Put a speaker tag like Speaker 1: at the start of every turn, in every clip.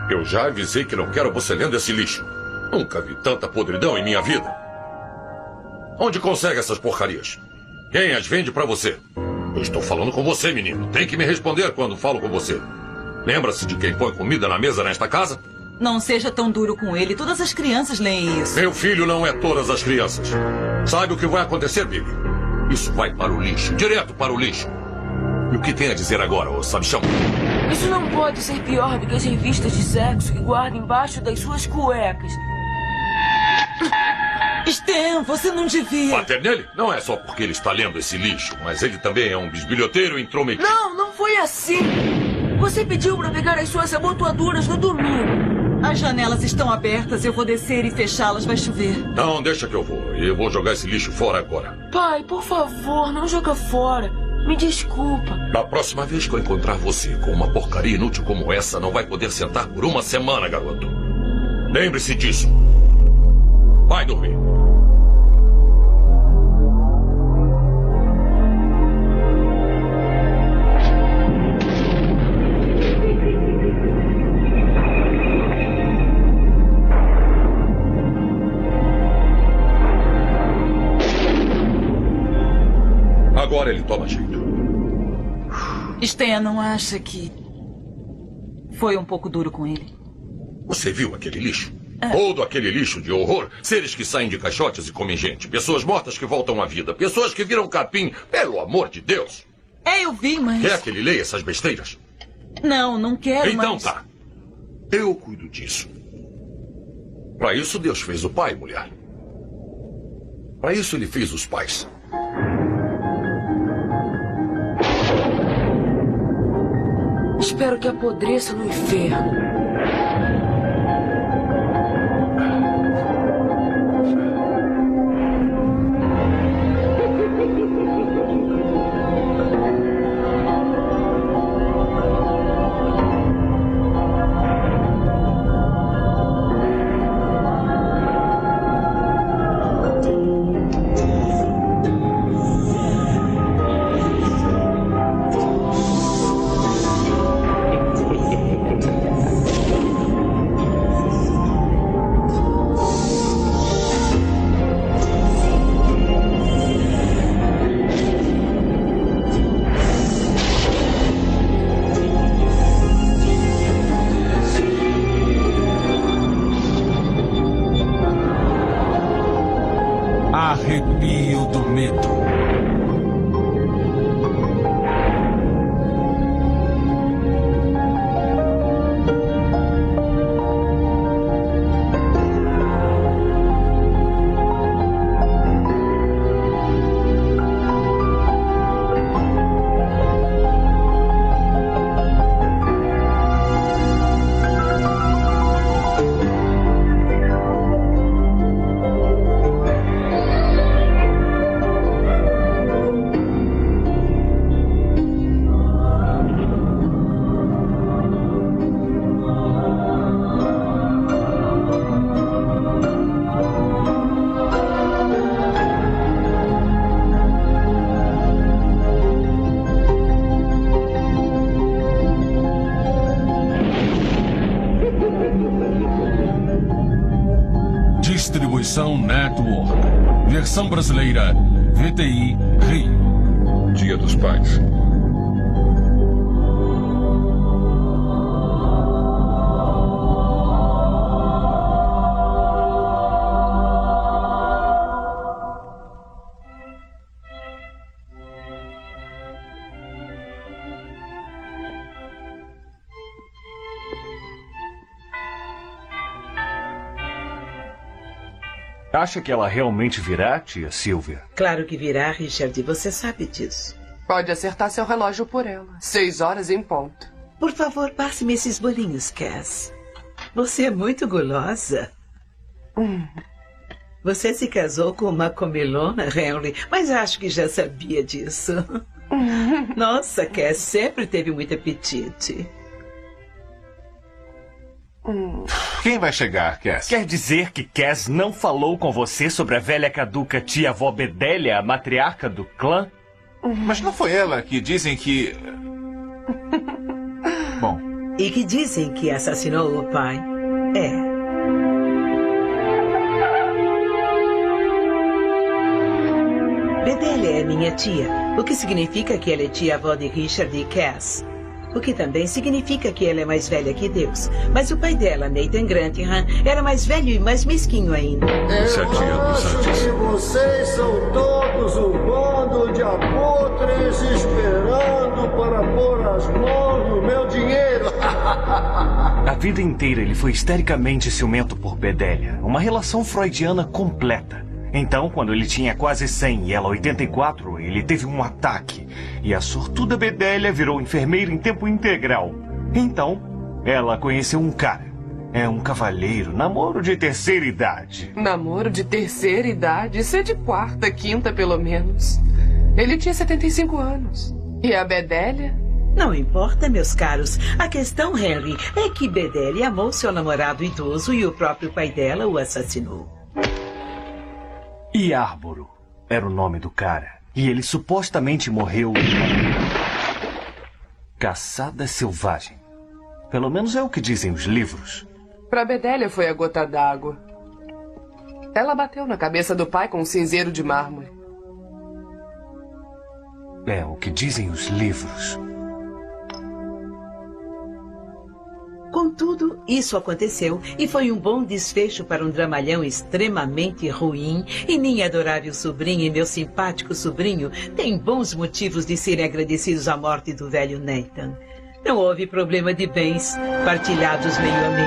Speaker 1: Eu já avisei que não quero você lendo esse lixo. Nunca vi tanta podridão em minha vida. Onde consegue essas porcarias? Quem as vende pra você? Eu estou falando com você, menino. Tem que me responder quando falo com você. Lembra-se de quem põe comida na mesa nesta casa?
Speaker 2: Não seja tão duro com ele. Todas as crianças leem isso.
Speaker 1: Meu filho não é todas as crianças. Sabe o que vai acontecer, Billy? Isso vai para o lixo. Direto para o lixo. E o que tem a dizer agora, ô sabichão?
Speaker 3: Isso não pode ser pior do que as revistas de sexo que guarda embaixo das suas cuecas.
Speaker 2: Stan, você não devia...
Speaker 1: Bater nele? Não é só porque ele está lendo esse lixo, mas ele também é um bisbilhoteiro intrometido.
Speaker 3: Não foi assim. Você pediu para pegar as suas abotoaduras no domingo.
Speaker 2: As janelas estão abertas, eu vou descer e fechá-las, vai chover.
Speaker 1: Não, deixa que eu vou. Eu vou jogar esse lixo fora agora.
Speaker 3: Pai, por favor, não joga fora. Me desculpa.
Speaker 1: Da próxima vez que eu encontrar você com uma porcaria inútil como essa, não vai poder sentar por uma semana, garoto. Lembre-se disso. Vai dormir. Agora ele toma jeito.
Speaker 2: Stan, não acha que foi um pouco duro com ele?
Speaker 1: Você viu aquele lixo? Todo aquele lixo de horror. Seres que saem de caixotes e comem gente. Pessoas mortas que voltam à vida. Pessoas que viram capim. Pelo amor de Deus.
Speaker 2: Eu vi, mas...
Speaker 1: Quer que ele leia essas besteiras?
Speaker 2: Não quero,
Speaker 1: então,
Speaker 2: mas...
Speaker 1: tá. Eu cuido disso. Para isso Deus fez o pai, mulher. Para isso ele fez os pais.
Speaker 3: Espero que apodreça no inferno.
Speaker 4: Arrepio do medo. Distribuição Network. Versão brasileira, VTI, Rio.
Speaker 1: Dia dos Pais.
Speaker 5: Acha que ela realmente virá, tia Sylvia?
Speaker 6: Claro que virá, Richard. Você sabe disso.
Speaker 7: Pode acertar seu relógio por ela. 6 horas em ponto.
Speaker 6: Por favor, passe-me esses bolinhos, Cass. Você é muito gulosa. Você se casou com uma comilona, Henry, mas acho que já sabia disso. Nossa, Cass sempre teve muito apetite.
Speaker 8: Quem vai chegar, Cass?
Speaker 5: Quer dizer que Cass não falou com você sobre a velha caduca tia-avó Bedélia, a matriarca do clã?
Speaker 8: Mas não foi ela que dizem que... Bom,
Speaker 6: E que dizem que assassinou o pai. Bedelia é minha tia, o que significa que ela é tia-avó de Richard e Cass. O que também significa que ela é mais velha que Deus. Mas o pai dela, Nathan Grantingham, era mais velho e mais mesquinho ainda.
Speaker 1: 7 anos antes.
Speaker 9: Que vocês são todos um bando de abutres esperando para pôr as mãos no meu dinheiro.
Speaker 5: A vida inteira ele foi histericamente ciumento por Bedelia. Uma relação freudiana completa. Então, quando ele tinha quase 100 e ela 84, ele teve um ataque. E a sortuda Bedelia virou enfermeira em tempo integral. Então, ela conheceu um cara. É um cavalheiro, namoro de terceira idade.
Speaker 7: Namoro de terceira idade? Isso é de quarta, quinta, pelo menos. Ele tinha 75 anos. E a Bedelia?
Speaker 6: Não importa, meus caros. A questão, Henry, é que Bedelia amou seu namorado idoso e o próprio pai dela o assassinou.
Speaker 5: Yarborough era o nome do cara. E ele supostamente morreu... caçada selvagem. Pelo menos é o que dizem os livros.
Speaker 7: Pra Bedelia foi a gota d'água. Ela bateu na cabeça do pai com um cinzeiro de mármore.
Speaker 5: É o que dizem os livros.
Speaker 6: Contudo, isso aconteceu e foi um bom desfecho para um dramalhão extremamente ruim. E minha adorável sobrinha e meu simpático sobrinho têm bons motivos de serem agradecidos à morte do velho Nathan. Não houve problema de bens partilhados meio a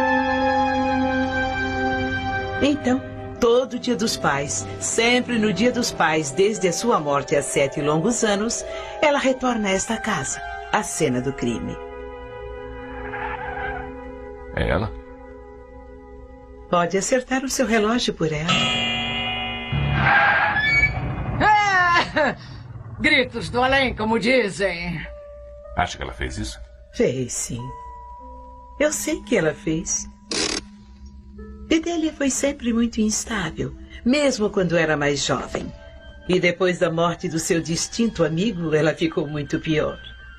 Speaker 6: meio. Então, todo dia dos pais, sempre no dia dos pais, desde a sua morte há 7 longos anos, ela retorna a esta casa, a cena do crime.
Speaker 8: É ela?
Speaker 6: Pode acertar o seu relógio por ela.
Speaker 10: Gritos do além, como dizem.
Speaker 8: Acha que ela fez isso?
Speaker 6: Fez, sim. Eu sei que ela fez. Bedelia foi sempre muito instável, mesmo quando era mais jovem. E depois da morte do seu distinto amigo, ela ficou muito pior.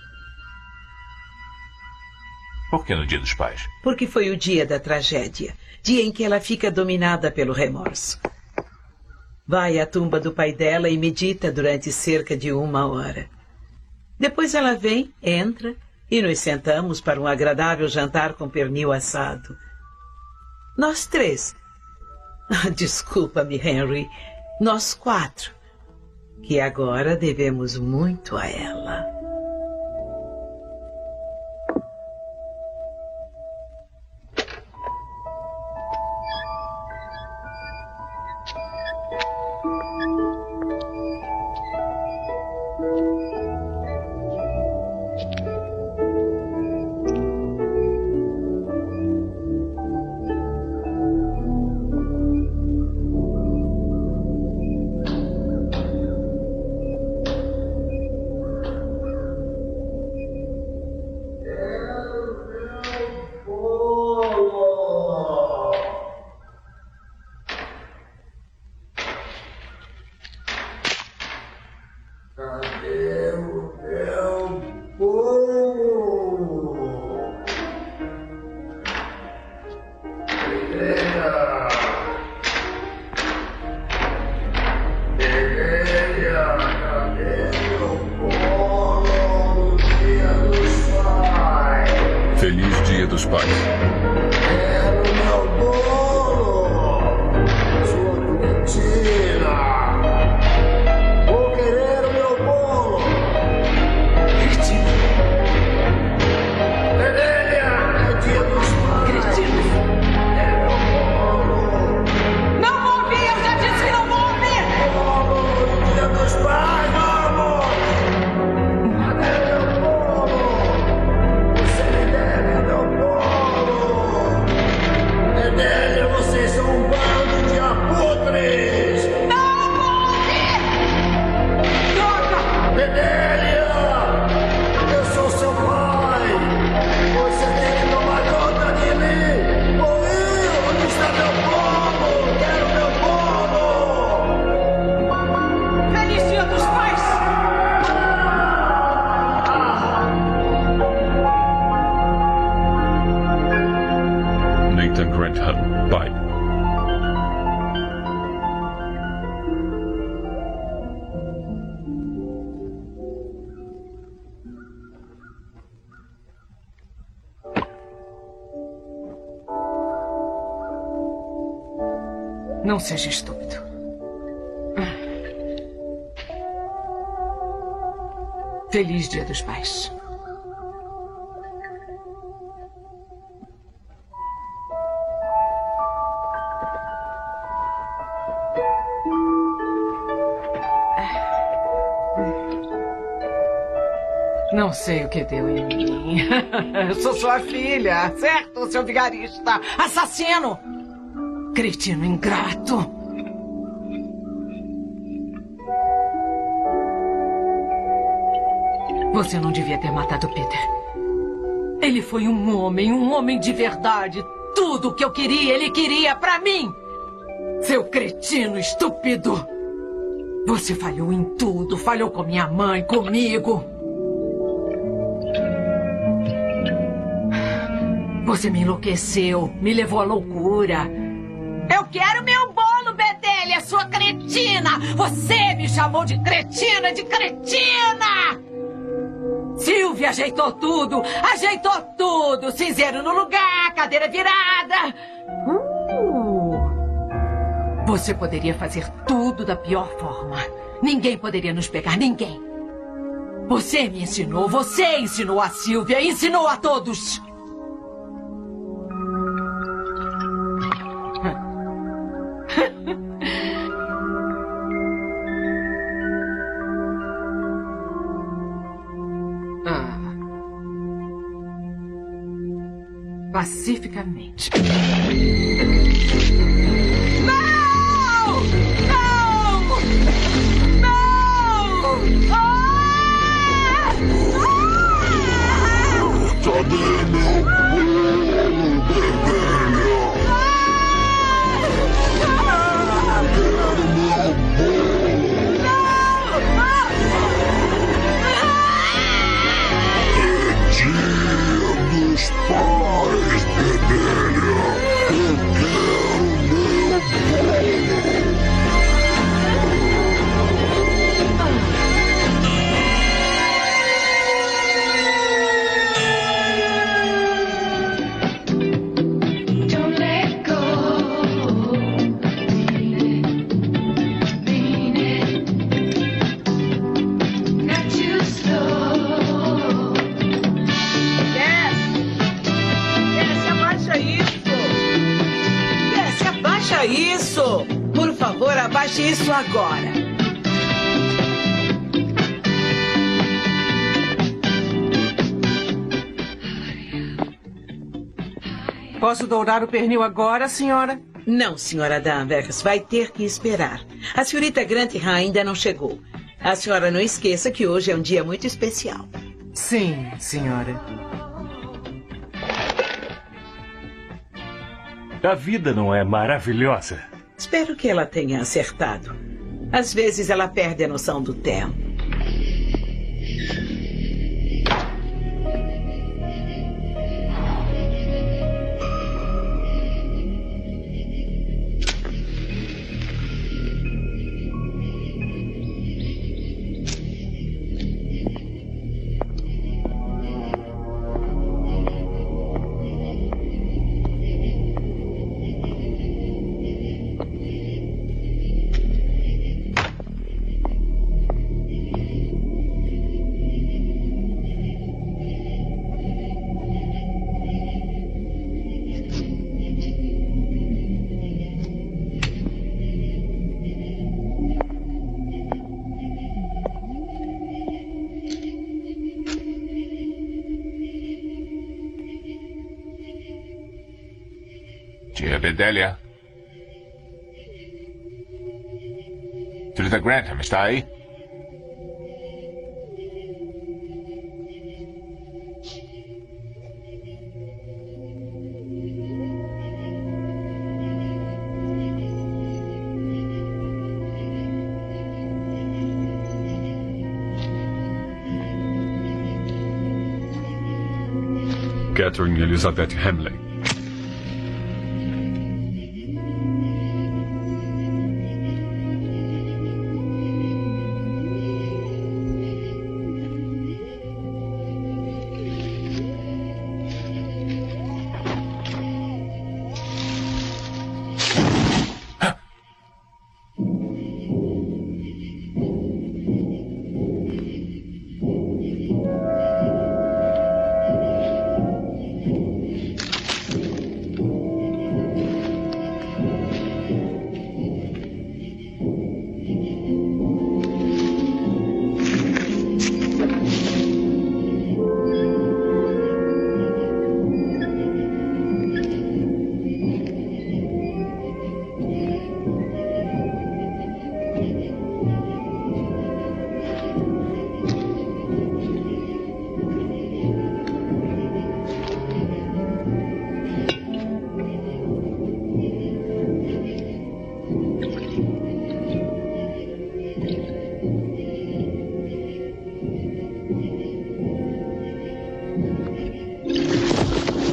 Speaker 8: Por que no Dia dos Pais?
Speaker 6: Porque foi o dia da tragédia. Dia em que ela fica dominada pelo remorso. Vai à tumba do pai dela e medita durante cerca de 1 hora. Depois ela vem, entra e nos sentamos para um agradável jantar com pernil assado. Nós 3. Desculpa-me, Henry. Nós 4. Que agora devemos muito a ela.
Speaker 1: Feliz Dia dos Pais.
Speaker 9: Quero meu bolo, sua Cristina. Vou querer o meu bolo. Cristina. Bedelia, é Dia dos Pais. Cristina. É meu bolo.
Speaker 10: Não vou ouvir, eu já disse que não vou ouvir.
Speaker 9: Bolo, Dia dos Pais, vamos. Cadê meu bolo? Você me deve meu bolo.
Speaker 4: Nathan Grantham, pai.
Speaker 7: Não seja estúpido. Feliz Dia dos Pais. Não sei o que deu em mim. Eu sou sua filha, certo, seu vigarista? Assassino! Cretino ingrato! Você não devia ter matado Peter. Ele foi um homem de verdade. Tudo o que eu queria, ele queria pra mim! Seu cretino estúpido! Você falhou em tudo. Falhou com minha mãe, comigo. Você me enlouqueceu, me levou à loucura. Eu quero meu bolo, Bedelia, sua cretina! Você me chamou de cretina, de cretina! Silvia ajeitou tudo! Cinzeiro no lugar, cadeira virada! Você poderia fazer tudo da pior forma. Ninguém poderia nos pegar, ninguém. Você me ensinou, você ensinou a Silvia, ensinou a todos! Pacificamente. Não! Não! Não!
Speaker 9: Cadê meu bolo, Bedelia? Quero meu bolo! É Dia dos Pais, Bedelia! Eu quero meu bolo!
Speaker 6: Isso! Por favor, abaixe isso agora.
Speaker 7: Posso dourar o pernil agora, senhora?
Speaker 6: Não, senhora Danvers. Vai ter que esperar. A senhorita Grantham ainda não chegou. A senhora não esqueça que hoje é um dia muito especial.
Speaker 7: Sim, senhora.
Speaker 5: A vida não é maravilhosa?
Speaker 6: Espero que ela tenha acertado. Às vezes ela perde a noção do tempo.
Speaker 8: Tia Bedelia. Senhorita Grantham, está aí?
Speaker 4: Catherine Elizabeth Hamley.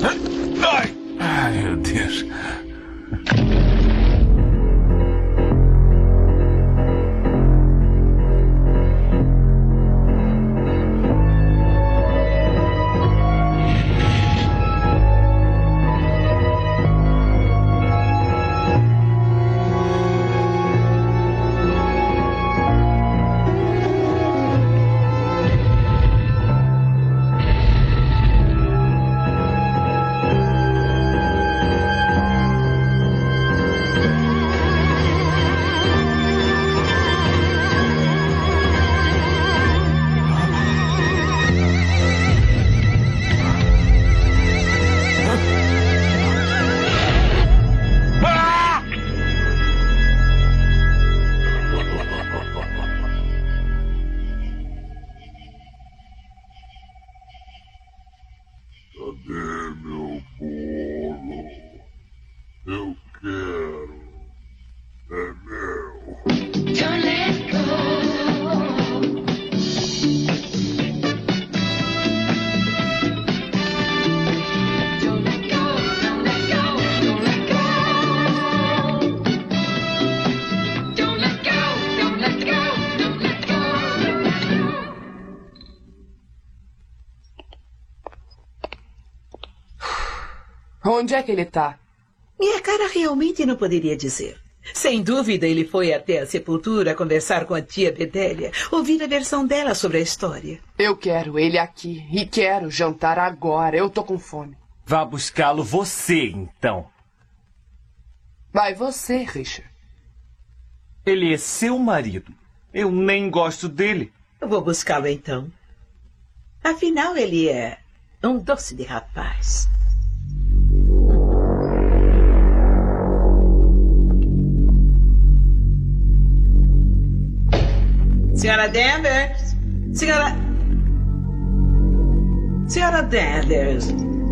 Speaker 8: Ai, meu Deus.
Speaker 3: Onde é que ele tá?
Speaker 6: Minha cara realmente não poderia dizer. Sem dúvida, ele foi até a sepultura conversar com a tia Bedélia, ouvir a versão dela sobre a história.
Speaker 3: Eu quero ele aqui e quero jantar agora. Eu tô com fome.
Speaker 5: Vá buscá-lo você, então.
Speaker 3: Vai você, Richard.
Speaker 5: Ele é seu marido. Eu nem gosto dele.
Speaker 6: Eu vou buscá-lo, então. Afinal, ele é um doce de rapaz. Senhora Danvers! Senhora Danvers!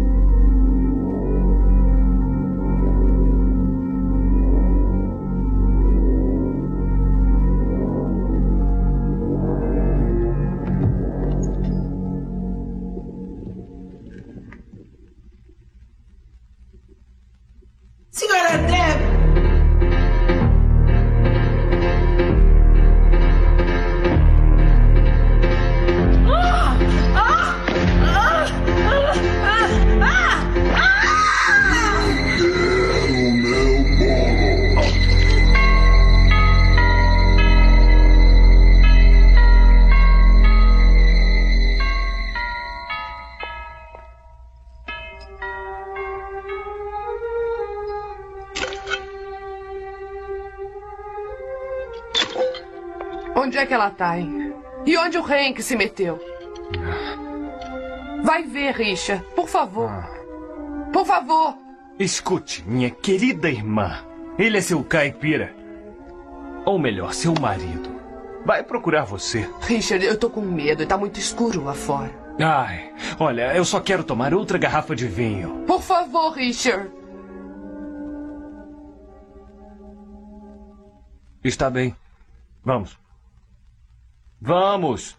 Speaker 6: Senhora Danvers!
Speaker 3: Onde é que ela tá, hein? E onde o Hank se meteu? Vai ver, Richard. Por favor. Por favor.
Speaker 5: Escute, minha querida irmã. Ele é seu caipira. Ou melhor, seu marido. Vai procurar você.
Speaker 3: Richard, eu tô com medo. Tá muito escuro lá fora.
Speaker 5: Ai, olha, eu só quero tomar outra garrafa de vinho.
Speaker 3: Por favor, Richard.
Speaker 5: Está bem. Vamos. Vamos!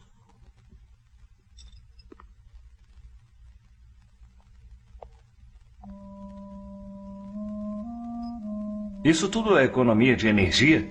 Speaker 5: Isso tudo é economia de energia?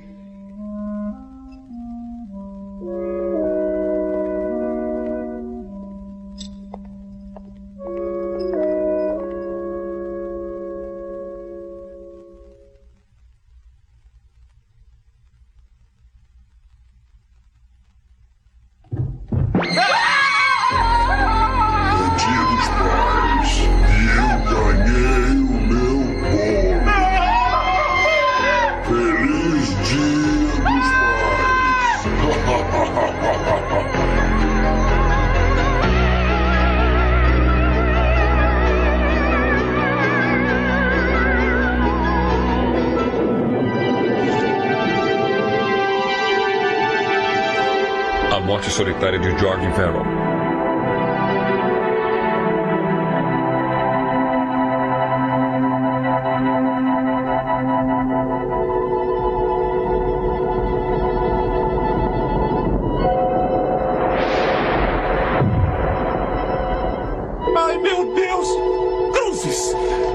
Speaker 1: A morte solitária de Jordan Farrell.
Speaker 5: Ai, meu Deus!
Speaker 11: deuses!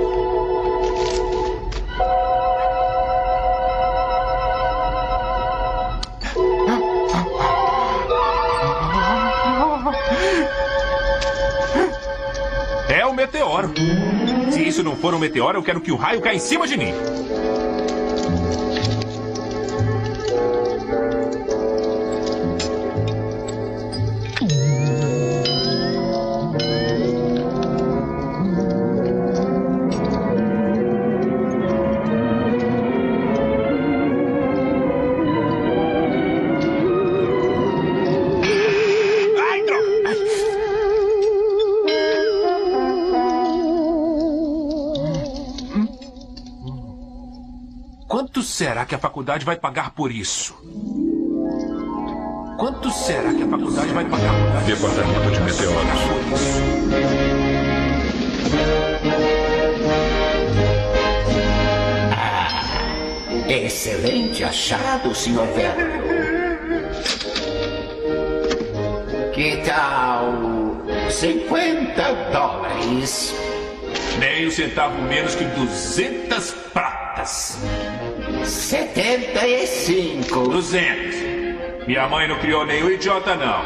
Speaker 11: É um meteoro. Se isso não for um meteoro, eu quero que o raio caia em cima de mim. Quanto será que a faculdade vai pagar por isso? Quanto será que a faculdade vai pagar por isso?
Speaker 1: Departamento de Meteoros.
Speaker 12: Excelente achado, Sr. Verrill. Que tal $50?
Speaker 11: Nem um centavo menos que 200 pratas.
Speaker 12: 75.
Speaker 11: 200. Minha mãe não criou nenhum idiota, não.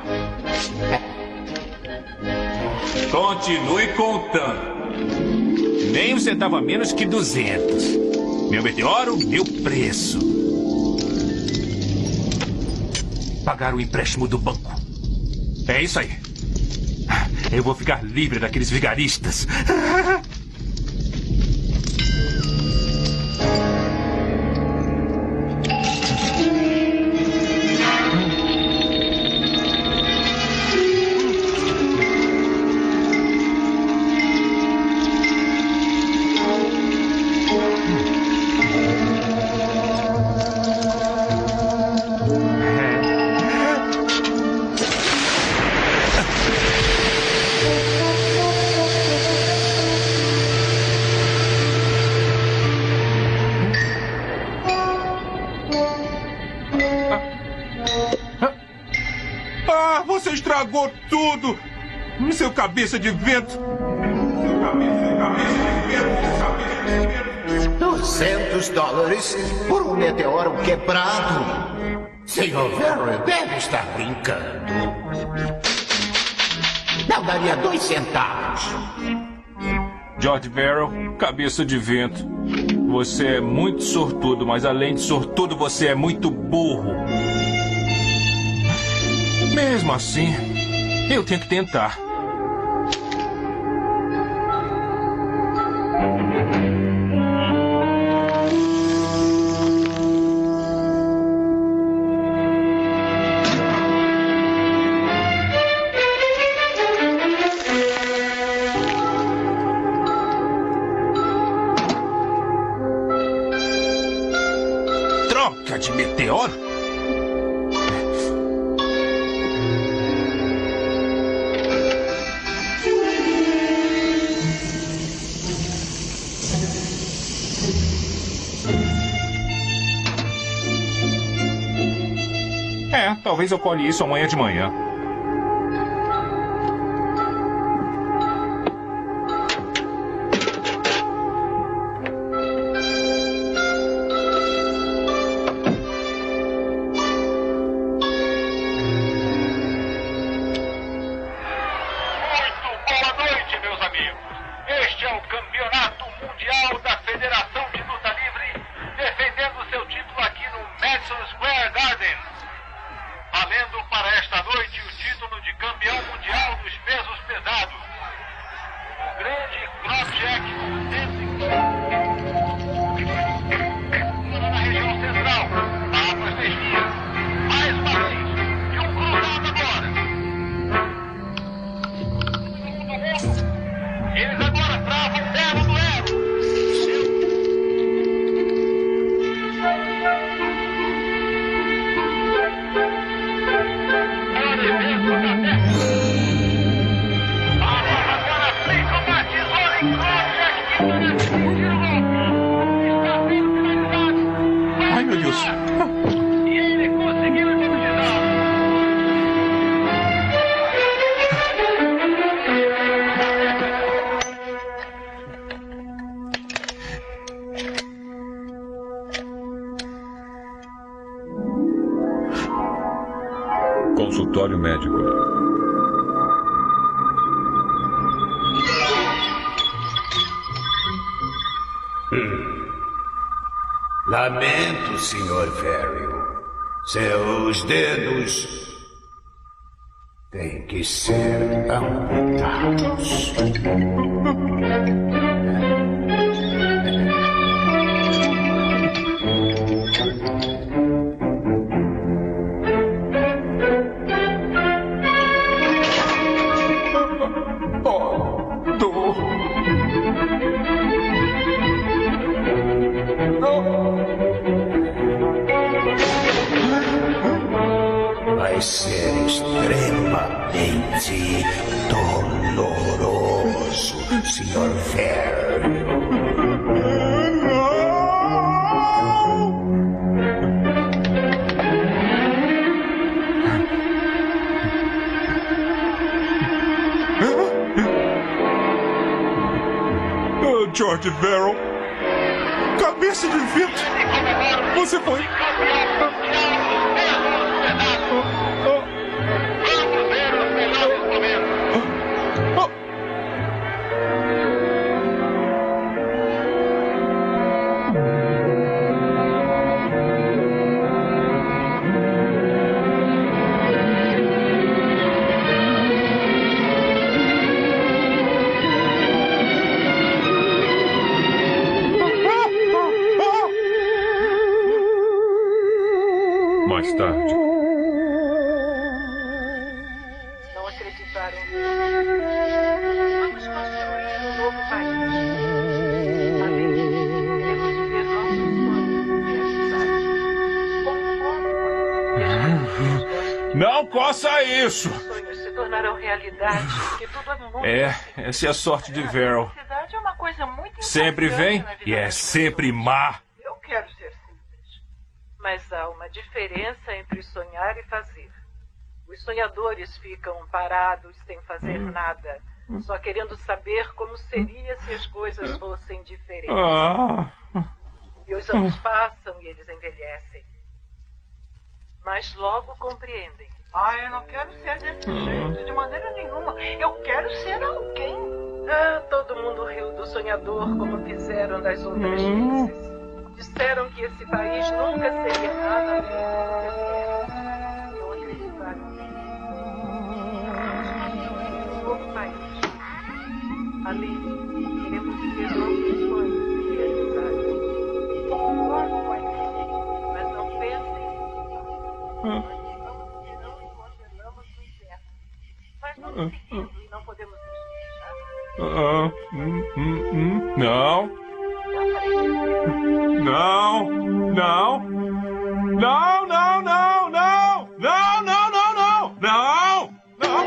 Speaker 11: Continue contando. Nem um centavo a menos que 200. Meu meteoro, meu preço. Pagar o empréstimo do banco. É isso aí. Eu vou ficar livre daqueles vigaristas. Você estragou tudo! Seu cabeça de vento! Seu
Speaker 12: $200 por um meteoro quebrado? Sr. Verrill deve estar brincando. Não daria 2 centavos.
Speaker 11: George Verrill, cabeça de vento. Você é muito sortudo, mas além de sortudo, você é muito burro. Mesmo assim, eu tenho que tentar. Troca de meteoro? Talvez eu colhe isso amanhã de manhã. Ai, meu Deus.
Speaker 10: E ele conseguiu imunizá-lo.
Speaker 13: consultório médico.
Speaker 12: Lamento, Sr. Ferrill. Seus dedos têm que ser amputados. Vai ser extremamente doloroso, Sr. Ferrill.
Speaker 11: George Verrill. Cabeça de vento. Você foi...
Speaker 13: Mais tarde.
Speaker 10: Não acreditaram. Vamos construir um novo país. Além disso, temos de ver nossos sonhos realizados.
Speaker 11: Não coça isso!
Speaker 10: Os sonhos se tornarão realidade, porque tudo é muito
Speaker 11: Essa é a sorte de Verrill.
Speaker 10: A felicidade é uma coisa muito
Speaker 11: Sempre vem
Speaker 10: importante na vida
Speaker 11: e é
Speaker 10: das
Speaker 11: sempre
Speaker 10: pessoas.
Speaker 11: má.
Speaker 10: Eu quero ser simples. Mas há uma diferença entre sonhar e fazer. Os sonhadores ficam parados sem fazer nada, só querendo saber como seria se as coisas fossem diferentes. E os anos passam e eles envelhecem. Mas logo compreendem. Eu não quero ser desse jeito, de maneira nenhuma. Eu quero ser alguém. Todo mundo riu do sonhador como fizeram das outras vezes. Disseram que esse país nunca seria nada além do que não acreditaram. Um novo país. Ali, queremos viver nossos sonhos e realizados. Concordo com a ideia, mas não pensem. Nós chegamos no verão e congelamos no inverno. Mas não seguimos e não podemos nos fechar.
Speaker 11: Não. Não, não, não, não, não, não, não, não, não, não, não,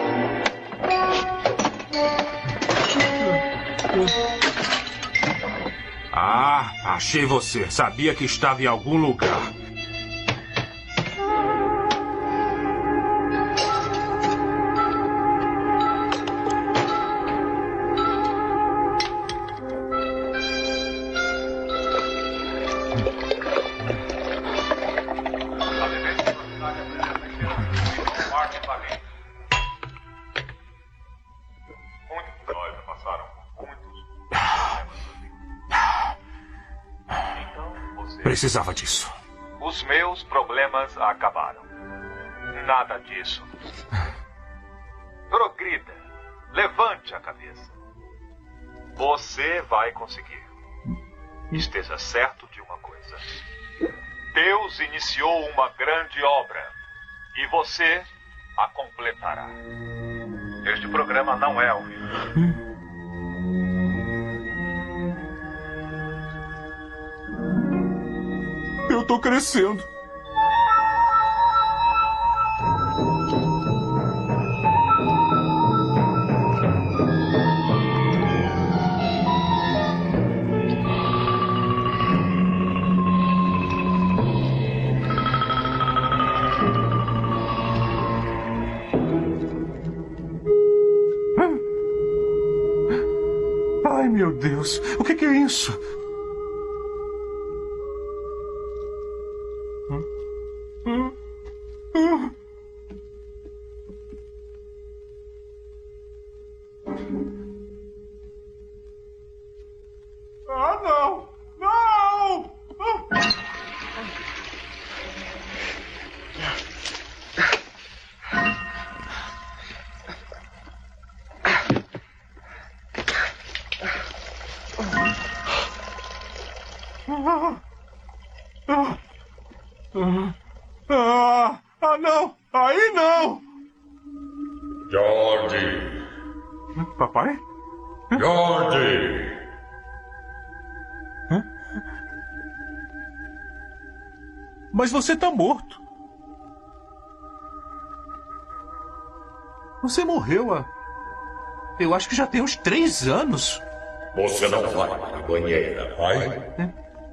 Speaker 11: não. Achei você. Sabia que estava em algum lugar. Precisava disso.
Speaker 14: Os meus problemas acabaram. Nada disso. Progrida. Levante a cabeça. Você vai conseguir. Esteja certo de uma coisa. Deus iniciou uma grande obra. E você a completará. Este programa não é ao vivo.
Speaker 11: Eu tô crescendo. Ai, meu Deus. O que é isso? Não! Aí não!
Speaker 1: George!
Speaker 11: Papai?
Speaker 1: George!
Speaker 11: Mas você tá morto. Você morreu eu acho que já tem uns 3 anos.
Speaker 1: Você não vai para a banheira, vai?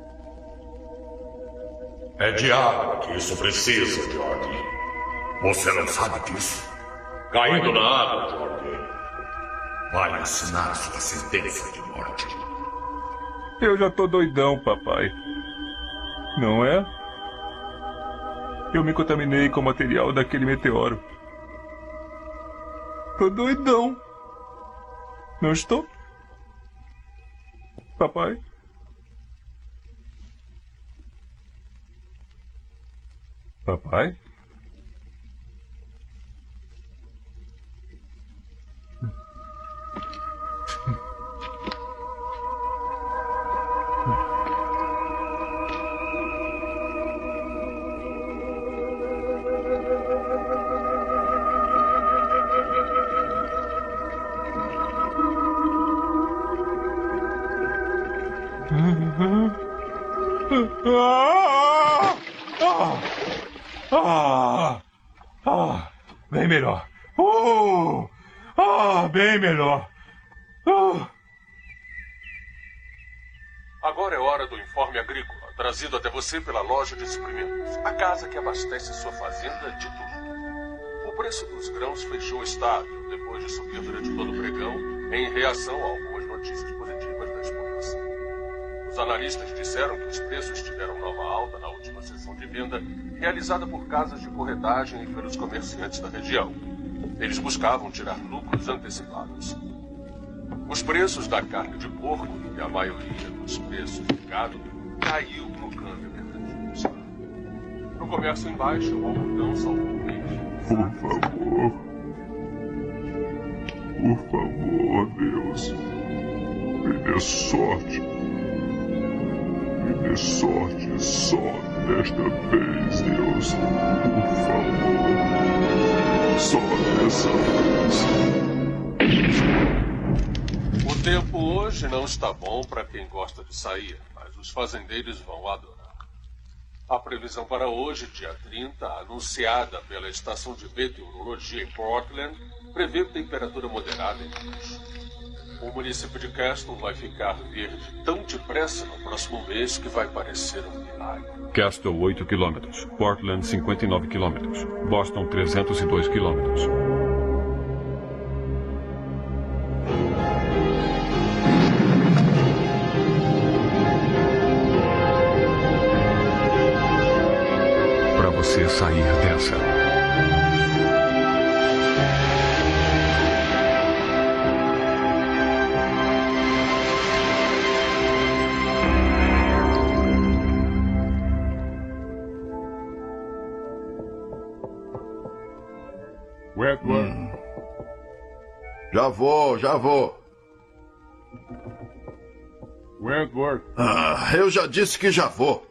Speaker 1: É de água que isso precisa, George. Você não sabe disso? Caindo na água, George, vai assinar sua sentença de morte.
Speaker 11: Eu já tô doidão, papai. Não é? Eu me contaminei com o material daquele meteoro. Tô doidão. Não estou? Papai? Papai? Bem melhor. Bem melhor.
Speaker 15: Agora é hora do informe agrícola, trazido até você pela loja de suprimentos, a casa que abastece sua fazenda de tudo. O preço dos grãos fechou estável depois de subir durante todo o pregão, em reação a algumas notícias positivas da exportação. Os analistas disseram que os preços tiveram nova alta na última sessão de venda, realizada por casas de corretagem e pelos comerciantes da região. Eles buscavam tirar lucros antecipados. Os preços da carne de porco e a maioria dos preços do gado caiu no câmbio mercantilista. No comércio em baixa, o algodão salvou o mês.
Speaker 16: Por favor. Por favor, Deus. Me dê sorte. Me dê sorte só desta vez, Deus. Por favor. Só dessa vez.
Speaker 15: O tempo hoje não está bom para quem gosta de sair, mas os fazendeiros vão adorar. A previsão para hoje, dia 30, anunciada pela Estação de Meteorologia em Portland, prevê temperatura moderada em baixo. O município de Castle vai ficar verde tão depressa no próximo mês que vai parecer um milagre.
Speaker 13: Castle, 8 km. Portland, 59 km. Boston, 302 km. Para você sair dessa.
Speaker 17: Já vou.
Speaker 16: Wentworth.
Speaker 17: Eu já disse que já vou.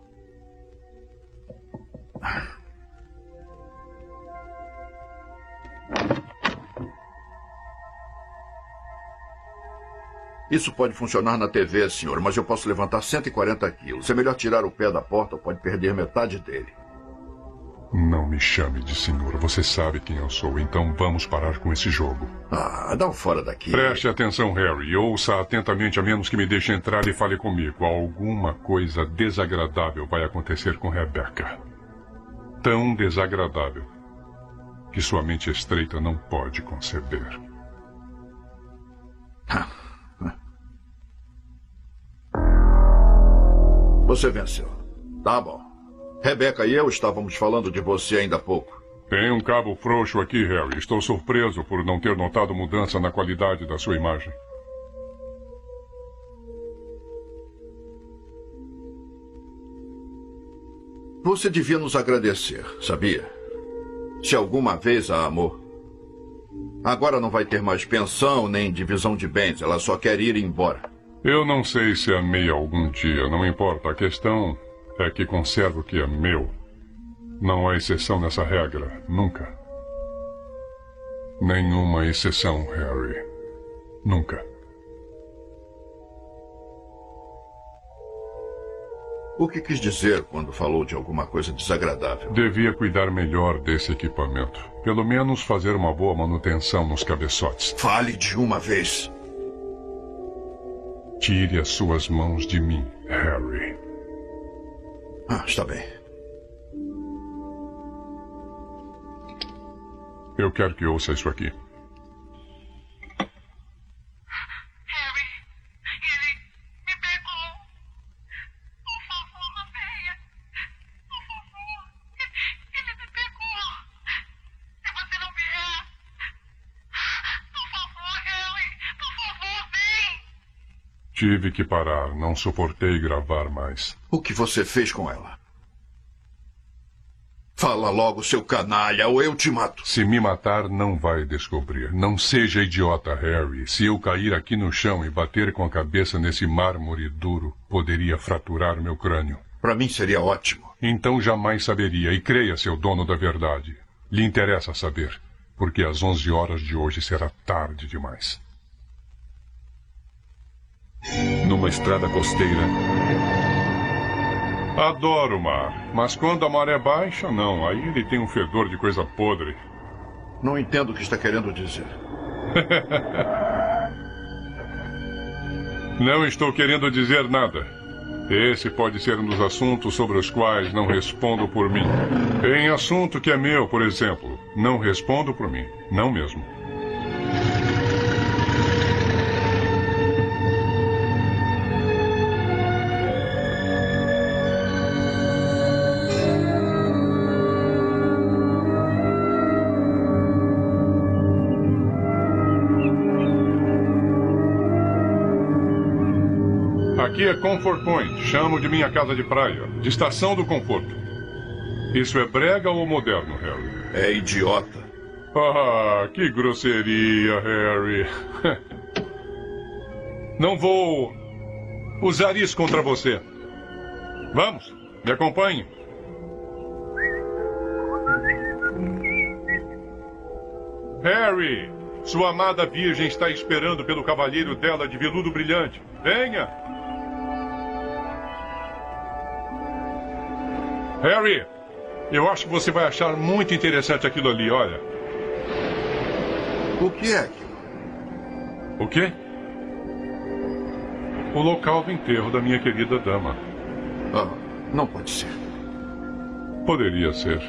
Speaker 17: Isso pode funcionar na TV, senhor, mas eu posso levantar 140 quilos. É melhor tirar o pé da porta ou pode perder metade dele.
Speaker 16: Não me chame de senhor. Você sabe quem eu sou, então vamos parar com esse jogo.
Speaker 17: Dá um fora daqui.
Speaker 16: Preste atenção, Harry. Ouça atentamente, a menos que me deixe entrar e fale comigo. Alguma coisa desagradável vai acontecer com Rebecca. Tão desagradável que sua mente estreita não pode conceber.
Speaker 17: Você venceu. Tá bom. Rebecca e eu estávamos falando de você ainda há pouco.
Speaker 16: Tem um cabo frouxo aqui, Harry. Estou surpreso por não ter notado mudança na qualidade da sua imagem.
Speaker 17: Você devia nos agradecer, sabia? Se alguma vez a amou. Agora não vai ter mais pensão nem divisão de bens. Ela só quer ir embora.
Speaker 16: Eu não sei se amei algum dia, não importa. A questão é que conservo o que é meu. Não há exceção nessa regra, nunca. Nenhuma exceção, Harry. Nunca.
Speaker 17: O que quis dizer quando falou de alguma coisa desagradável?
Speaker 16: Devia cuidar melhor desse equipamento. Pelo menos fazer uma boa manutenção nos cabeçotes.
Speaker 17: Fale de uma vez.
Speaker 16: Tire as suas mãos de mim, Harry.
Speaker 17: Está bem.
Speaker 16: Eu quero que ouça isso aqui. Tive que parar, não suportei gravar mais.
Speaker 17: O que você fez com ela? Fala logo, seu canalha, ou eu te mato.
Speaker 16: Se me matar, não vai descobrir. Não seja idiota, Harry. Se eu cair aqui no chão e bater com a cabeça nesse mármore duro, poderia fraturar meu crânio.
Speaker 17: Para mim seria ótimo.
Speaker 16: Então jamais saberia, e creia, seu dono da verdade. Lhe interessa saber, porque às 11 horas de hoje será tarde demais.
Speaker 13: Numa estrada costeira.
Speaker 16: Adoro o mar, mas quando a maré baixa, não. Aí ele tem um fedor de coisa podre.
Speaker 17: Não entendo o que está querendo dizer.
Speaker 16: Não estou querendo dizer nada. Esse pode ser um dos assuntos sobre os quais não respondo por mim. Em assunto que é meu, por exemplo, não respondo por mim. Não mesmo. Aqui é Comfort Point. Chamo de minha casa de praia. De estação do conforto. Isso é brega ou moderno, Harry?
Speaker 17: É idiota.
Speaker 16: Ah, que grosseria, Harry. Não vou usar isso contra você. Vamos, me acompanhe. Harry, sua amada virgem está esperando pelo cavalheiro dela de veludo brilhante. Venha! Harry, eu acho que você vai achar muito interessante aquilo ali, olha.
Speaker 17: O que é aquilo?
Speaker 16: O quê? O local do enterro da minha querida dama.
Speaker 17: Ah, não pode ser.
Speaker 16: Poderia ser.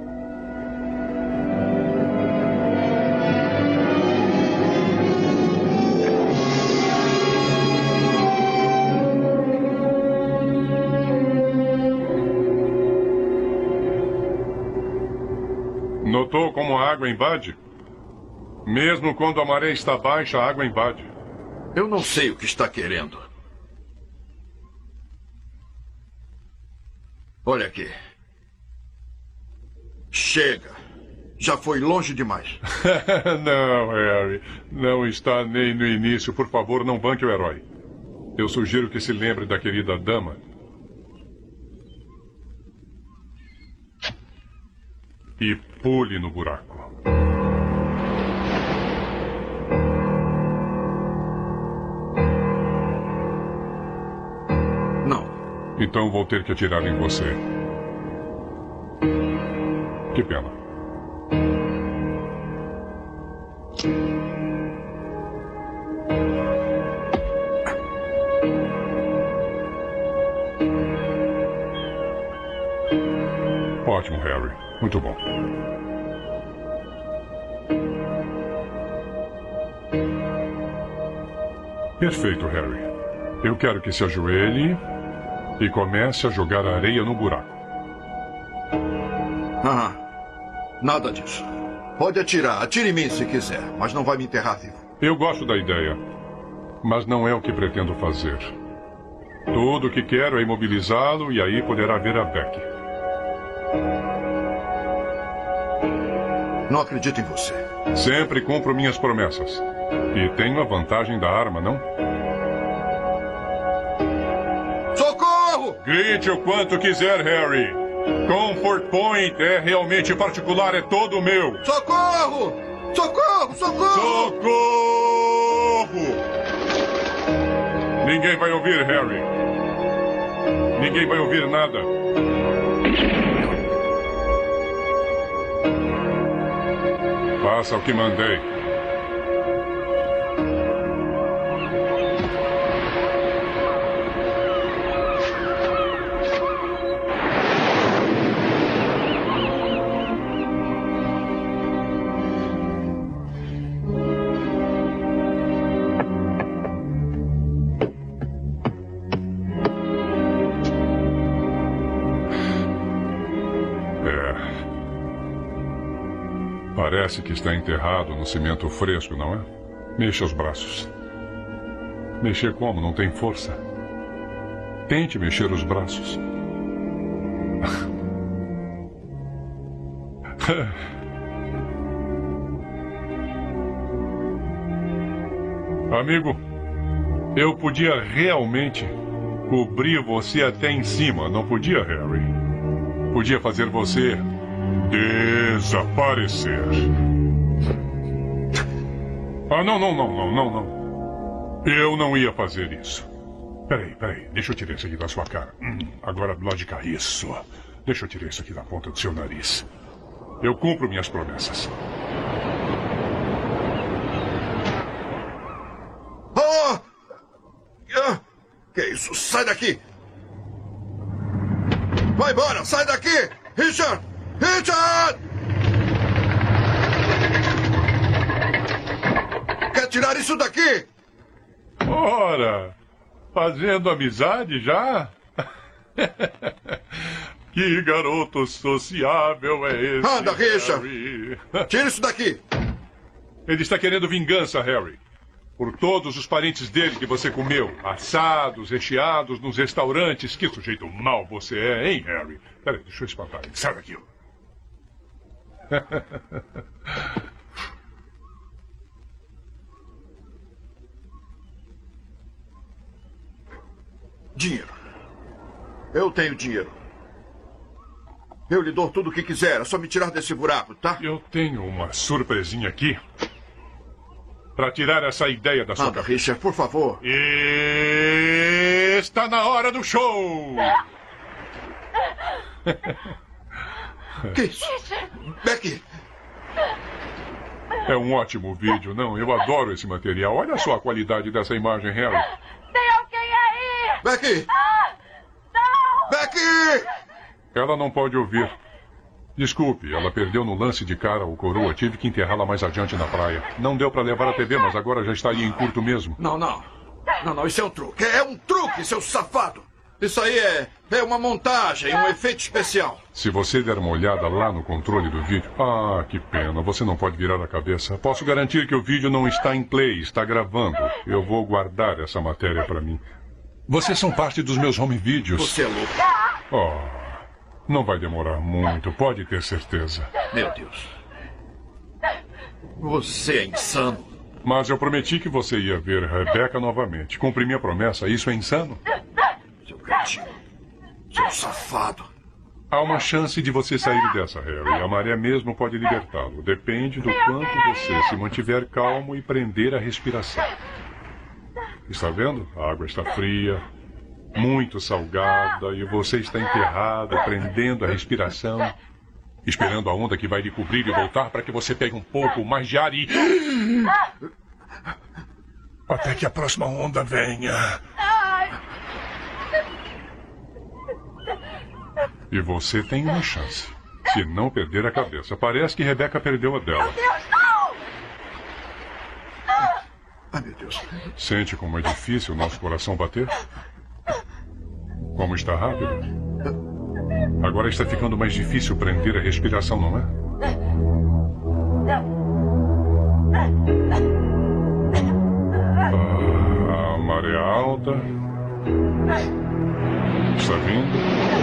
Speaker 16: Notou como a água invade? Mesmo quando a maré está baixa, a água invade.
Speaker 17: Eu não sei o que está querendo. Olha aqui. Chega. Já foi longe demais.
Speaker 16: Não, Harry. Não está nem no início. Por favor, não banque o herói. Eu sugiro que se lembre da querida dama. E pule no buraco.
Speaker 17: Não.
Speaker 16: Então vou ter que atirar em você. Que pena. Ótimo, Harry. Muito bom. Perfeito, Harry. Eu quero que se ajoelhe e comece a jogar areia no buraco.
Speaker 17: Nada disso. Pode atirar. Atire em mim se quiser, mas não vai me enterrar vivo.
Speaker 16: Eu gosto da ideia, mas não é o que pretendo fazer. Tudo o que quero é imobilizá-lo e aí poderá ver a Becky.
Speaker 17: Não acredito em você.
Speaker 16: Sempre cumpro minhas promessas. E tenho a vantagem da arma, não?
Speaker 9: Socorro!
Speaker 16: Grite o quanto quiser, Harry. Comfort Point é realmente particular, é todo meu.
Speaker 9: Socorro! Socorro! Socorro!
Speaker 16: Socorro! Ninguém vai ouvir, Harry. Ninguém vai ouvir nada. Faça o que mandei. Parece que está enterrado no cimento fresco, não é? Mexa os braços. Mexer como? Não tem força. Tente mexer os braços. Amigo, eu podia realmente cobrir você até em cima, não podia, Harry? Podia fazer você desaparecer. Ah, não. Eu não ia fazer isso. Peraí. Deixa eu tirar isso aqui da sua cara. Agora, do lado de cá. Isso. Deixa eu tirar isso aqui da ponta do seu nariz. Eu cumpro minhas promessas.
Speaker 17: Que isso? Sai daqui! Vai embora! Sai daqui! Richard! Richard! Quer tirar isso daqui?
Speaker 16: Ora! Fazendo amizade já? Que garoto sociável é esse?
Speaker 17: Anda, Richard!
Speaker 16: Harry?
Speaker 17: Tira isso daqui!
Speaker 16: Ele está querendo vingança, Harry. Por todos os parentes dele que você comeu. Assados, recheados nos restaurantes. Que sujeito mau você é, hein, Harry? Peraí, deixa eu espantar ele. Sai daqui.
Speaker 17: Dinheiro. Eu tenho dinheiro. Eu lhe dou tudo o que quiser. É só me tirar desse buraco, tá?
Speaker 16: Eu tenho uma surpresinha aqui. Para tirar essa ideia da sua cabeça.
Speaker 17: Richard, por favor.
Speaker 16: Está na hora do show!
Speaker 17: Que isso? Becky!
Speaker 16: É um ótimo vídeo, não? Eu adoro esse material. Olha só a qualidade dessa imagem, Harry.
Speaker 7: Tem alguém aí?
Speaker 17: Becky!
Speaker 7: Não!
Speaker 17: Becky!
Speaker 16: Ela não pode ouvir. Desculpe, ela perdeu no lance de cara o coroa. Tive que enterrá-la mais adiante na praia. Não deu para levar a TV, mas agora já está aí em curto mesmo.
Speaker 17: Não, isso é um truque. É um truque, seu safado. Isso aí é uma montagem, um efeito especial.
Speaker 16: Se você der uma olhada lá no controle do vídeo... Ah, que pena, você não pode virar a cabeça. Posso garantir que o vídeo não está em play, está gravando. Eu vou guardar essa matéria para mim. Vocês são parte dos meus home videos.
Speaker 17: Você é louco.
Speaker 16: Oh... Não vai demorar muito, pode ter certeza.
Speaker 17: Meu Deus. Você é insano.
Speaker 16: Mas eu prometi que você ia ver Rebecca novamente. Cumpri minha promessa, isso é insano?
Speaker 17: Seu gatinho. Seu safado.
Speaker 16: Há uma chance de você sair dessa, Harry. A maré mesmo pode libertá-lo. Depende do quanto você se mantiver calmo e prender a respiração. Está vendo? A água está fria. Muito salgada, e você está enterrada, prendendo a respiração, esperando a onda que vai lhe cobrir e voltar para que você pegue um pouco mais de ar e... Até que a próxima onda venha. E você tem uma chance, se não perder a cabeça. Parece que Rebecca perdeu a dela.
Speaker 7: Meu Deus, não!
Speaker 17: Ai, meu Deus.
Speaker 16: Sente como é difícil o nosso coração bater? Como está rápido? Agora está ficando mais difícil prender a respiração, não é? A maré alta. Está vindo.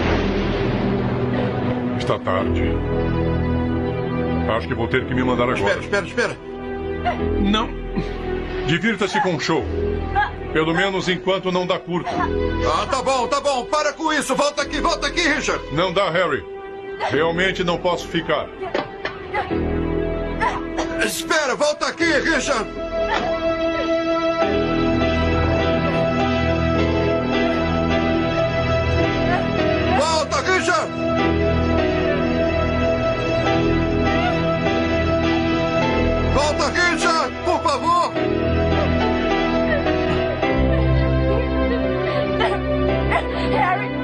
Speaker 16: Está tarde. Acho que vou ter que me mandar agora.
Speaker 17: Espera.
Speaker 16: Não. Divirta-se com o show. Pelo menos enquanto não dá curto.
Speaker 17: Ah, tá bom. Para com isso. Volta aqui, Richard.
Speaker 16: Não dá, Harry. Realmente não posso ficar.
Speaker 17: Espera, volta aqui, Richard. Volta, Richard. Volta, Richard, por favor.
Speaker 3: Harry!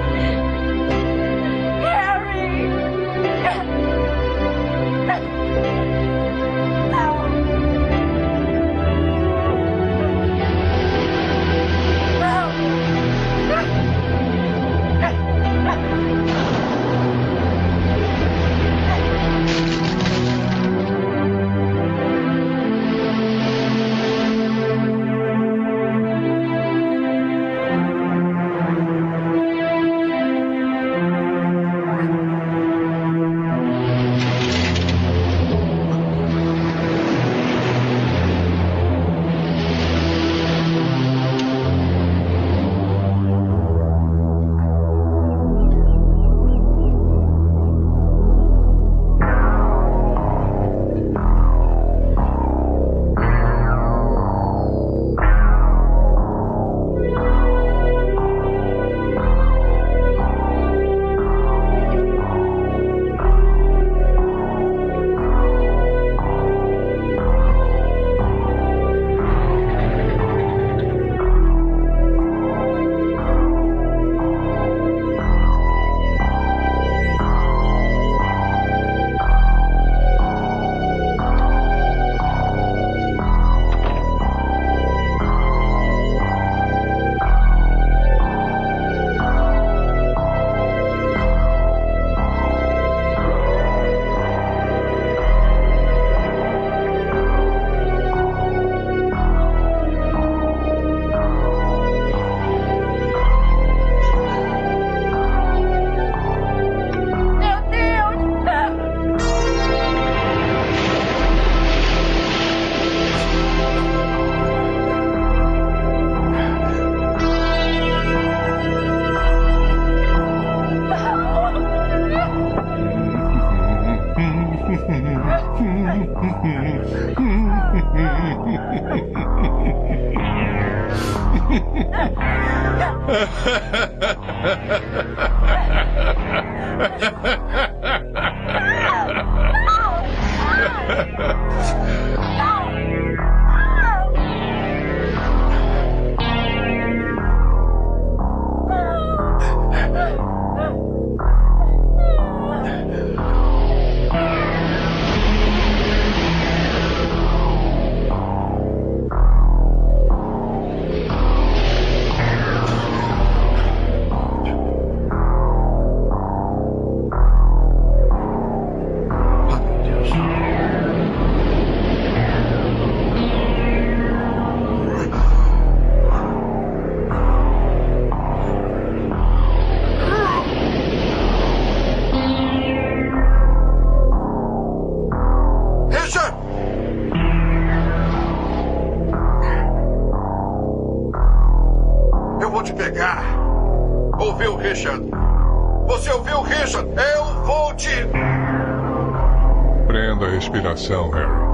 Speaker 16: Prenda a respiração, Harry.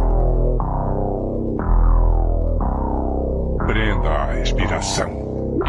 Speaker 16: Prenda a respiração.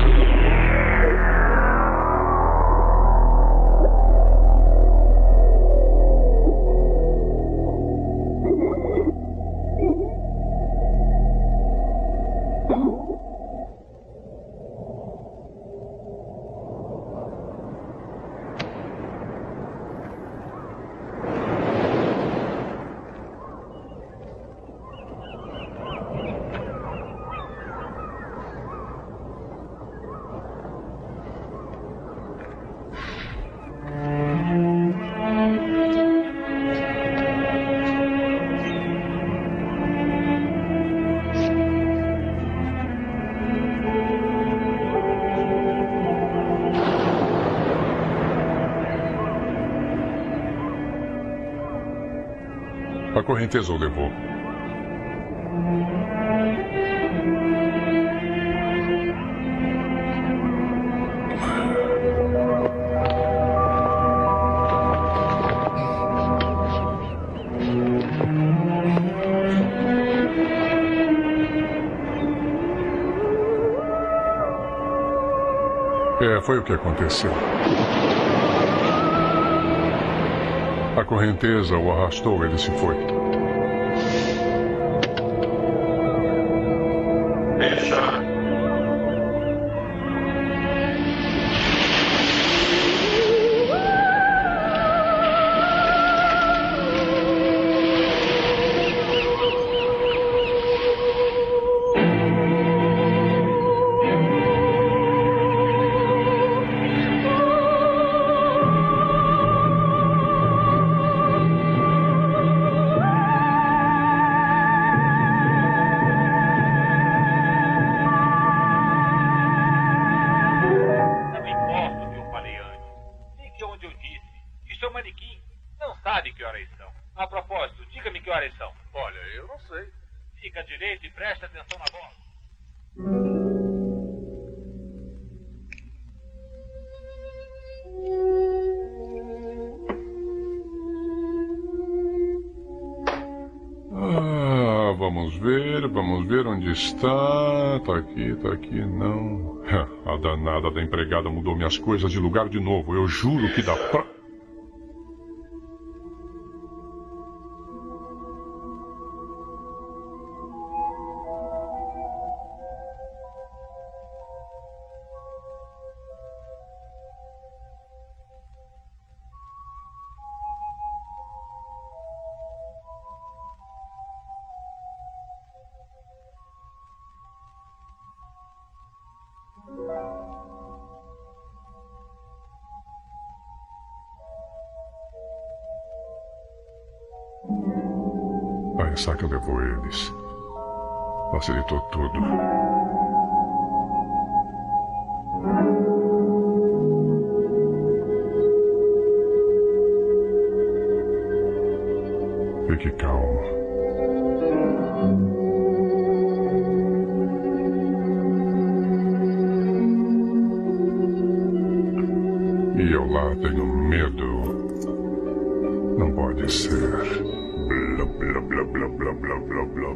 Speaker 16: A correnteza o levou. Foi o que aconteceu. A correnteza o arrastou, ele se foi.
Speaker 1: Deixa.
Speaker 16: Vamos ver onde está. Tá aqui, não. A danada da empregada mudou minhas coisas de lugar de novo. Eu juro que dá pra... A ressaca levou eles. Facilitou tudo. Fique calmo. E eu lá tenho medo. Não pode ser. Blá, blá, blá, blá, blá, blá, blá, blá.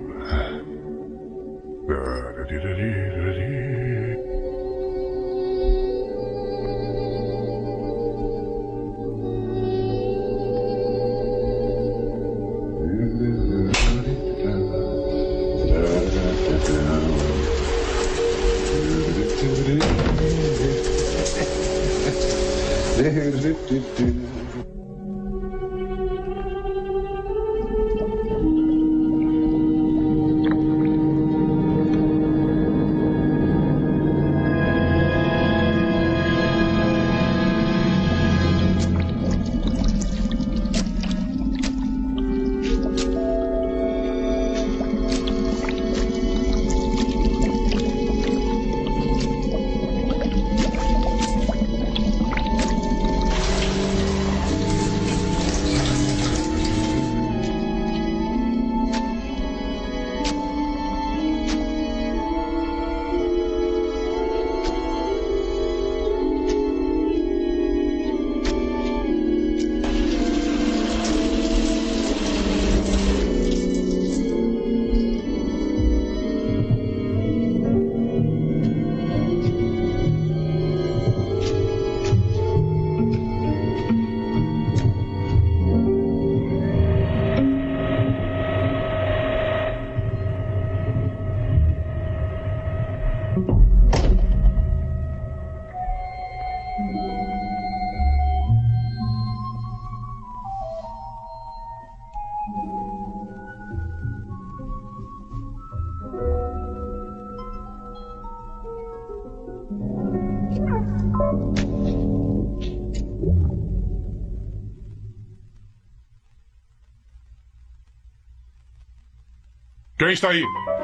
Speaker 16: Quem está aí?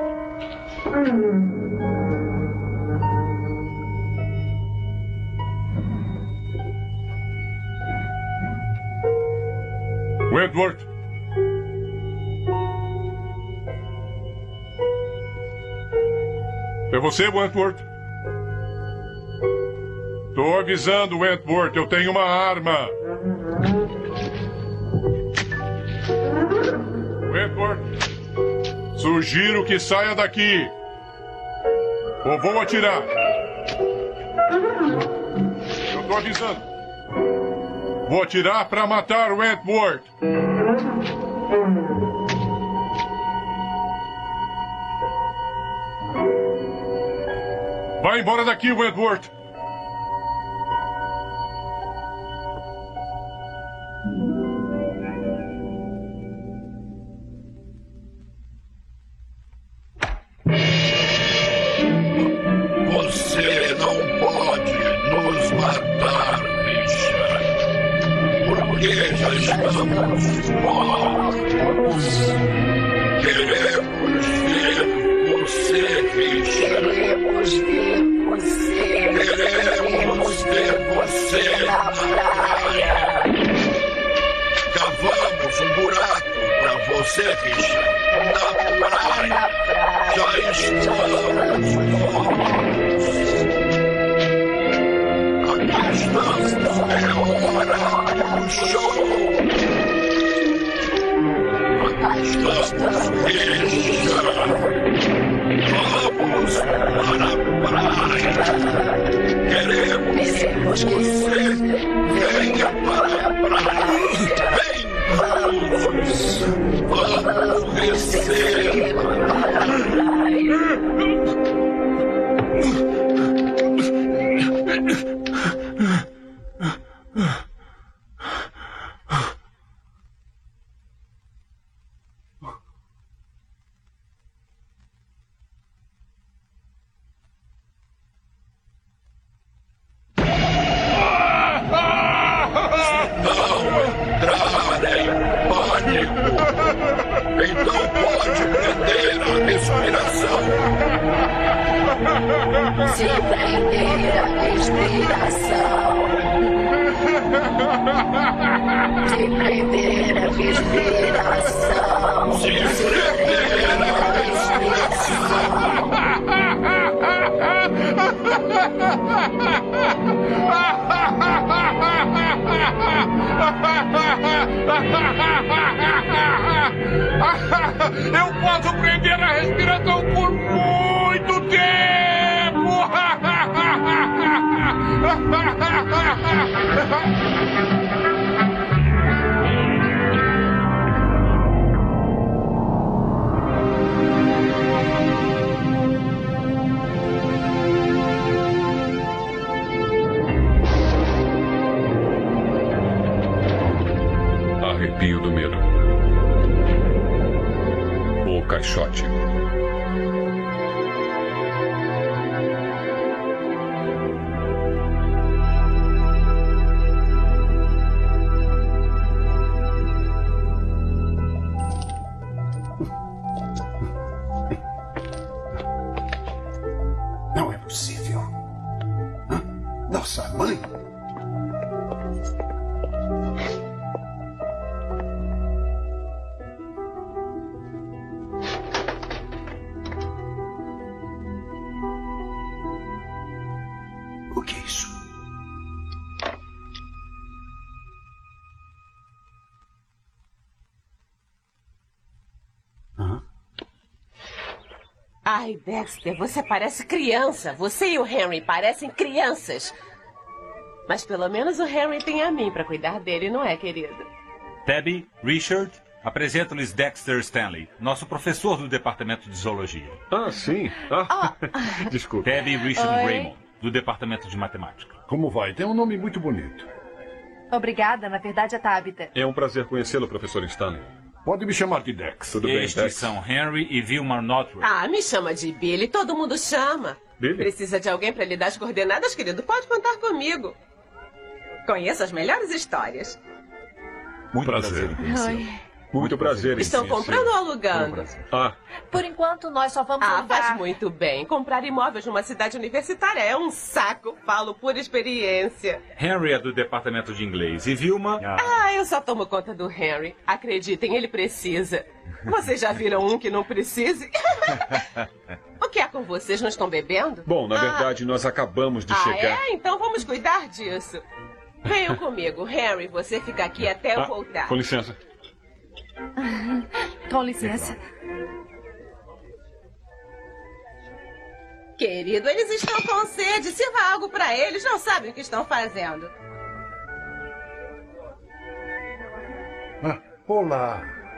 Speaker 16: Wentworth? É você, Wentworth? Tô avisando, Wentworth, eu tenho uma arma. Wentworth? Sugiro que saia daqui. Ou vou atirar. tô avisando. Vou atirar pra matar o Wentworth. Vai embora daqui, Wentworth.
Speaker 12: Você não pode nos matar, Richard. Porque já estamos mortos. Queremos ver você, Richard. Queremos ver você. Queremos ver você na praia. Cavamos um buraco pra você, Richard. Na praia. Já estamos mortos. Estamos é hora do show. Estamos vamos para a praia. Queremos que você venha para a praia. Vem, vamos descer para a praia. Então pode prender a respiração. Se prender a respiração. Se prender a respiração. Se prender a
Speaker 11: Eu posso prender a respiração por muito tempo!
Speaker 13: Arrepio do medo. O caixote.
Speaker 12: Não é possível. Nossa mãe? O que é isso?
Speaker 18: Ai, Dexter, você parece criança. Você e o Henry parecem crianças. Mas pelo menos o Henry tem a mim para cuidar dele, não é, querido?
Speaker 19: Debbie, Richard, apresento-lhes Dexter Stanley, nosso professor do Departamento de Zoologia.
Speaker 13: Ah, sim. Desculpe.
Speaker 19: Debbie Richard
Speaker 18: Oi.
Speaker 19: Raymond, do Departamento de Matemática.
Speaker 16: Como vai? Tem um nome muito bonito.
Speaker 20: Obrigada, na verdade é Tabitha.
Speaker 13: É um prazer conhecê-lo, professor Stanley.
Speaker 16: Pode me chamar de Dex.
Speaker 13: Tudo bem,
Speaker 19: Estes
Speaker 13: Dex?
Speaker 19: são Henry e Vilma Northrup.
Speaker 18: Ah, me chama de Billy. Todo mundo chama.
Speaker 13: Billy?
Speaker 18: Precisa de alguém para lhe dar as coordenadas, querido? Pode contar comigo. Conheço as melhores histórias.
Speaker 16: Muito prazer.
Speaker 20: Oi.
Speaker 13: Muito prazer. em
Speaker 18: Estão
Speaker 13: conhecê-lo.
Speaker 18: comprando ou alugando?
Speaker 13: Ah,
Speaker 20: Por enquanto, nós só vamos
Speaker 18: Ah,
Speaker 20: alugar.
Speaker 18: faz muito bem. Comprar imóveis numa cidade universitária é um saco. Falo por experiência.
Speaker 19: Henry é do Departamento de Inglês e Vilma...
Speaker 18: Ah, eu só tomo conta do Henry. Acreditem, ele precisa. Vocês já viram um que não precise? O que é com vocês? Não estão bebendo?
Speaker 13: bom, na verdade, nós acabamos de chegar.
Speaker 18: É? Então vamos cuidar disso. Venham comigo. Henry, você fica aqui até eu voltar.
Speaker 13: Com licença.
Speaker 20: Com licença.
Speaker 18: Querido, eles estão com sede. Sirva algo para eles. Não sabem o que estão fazendo.
Speaker 17: Olá.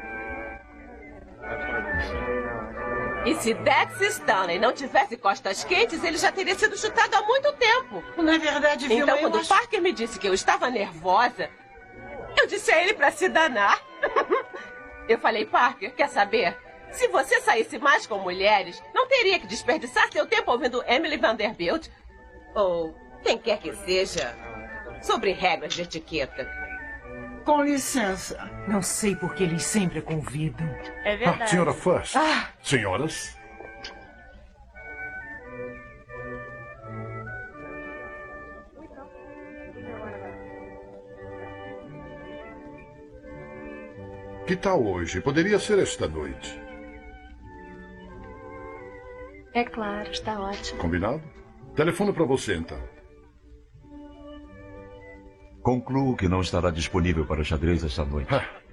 Speaker 18: E se Dex Stanley não tivesse costas quentes, ele já teria sido chutado há muito tempo.
Speaker 6: Na verdade, Vilma,
Speaker 18: então, quando Parker me disse que eu estava nervosa, eu disse a ele para se danar. Eu falei, Parker, quer saber? Se você saísse mais com mulheres, não teria que desperdiçar seu tempo ouvindo Emily Vanderbilt ou quem quer que seja sobre regras de etiqueta.
Speaker 6: Com licença.
Speaker 7: Não sei por que eles sempre a convidam.
Speaker 18: É verdade.
Speaker 17: Senhora Fuss.
Speaker 7: Ah.
Speaker 17: Senhoras. Que tal hoje? Poderia ser esta noite.
Speaker 20: É claro, está ótimo.
Speaker 17: Combinado? Telefono para você, então.
Speaker 21: Concluo que não estará disponível para xadrez esta noite.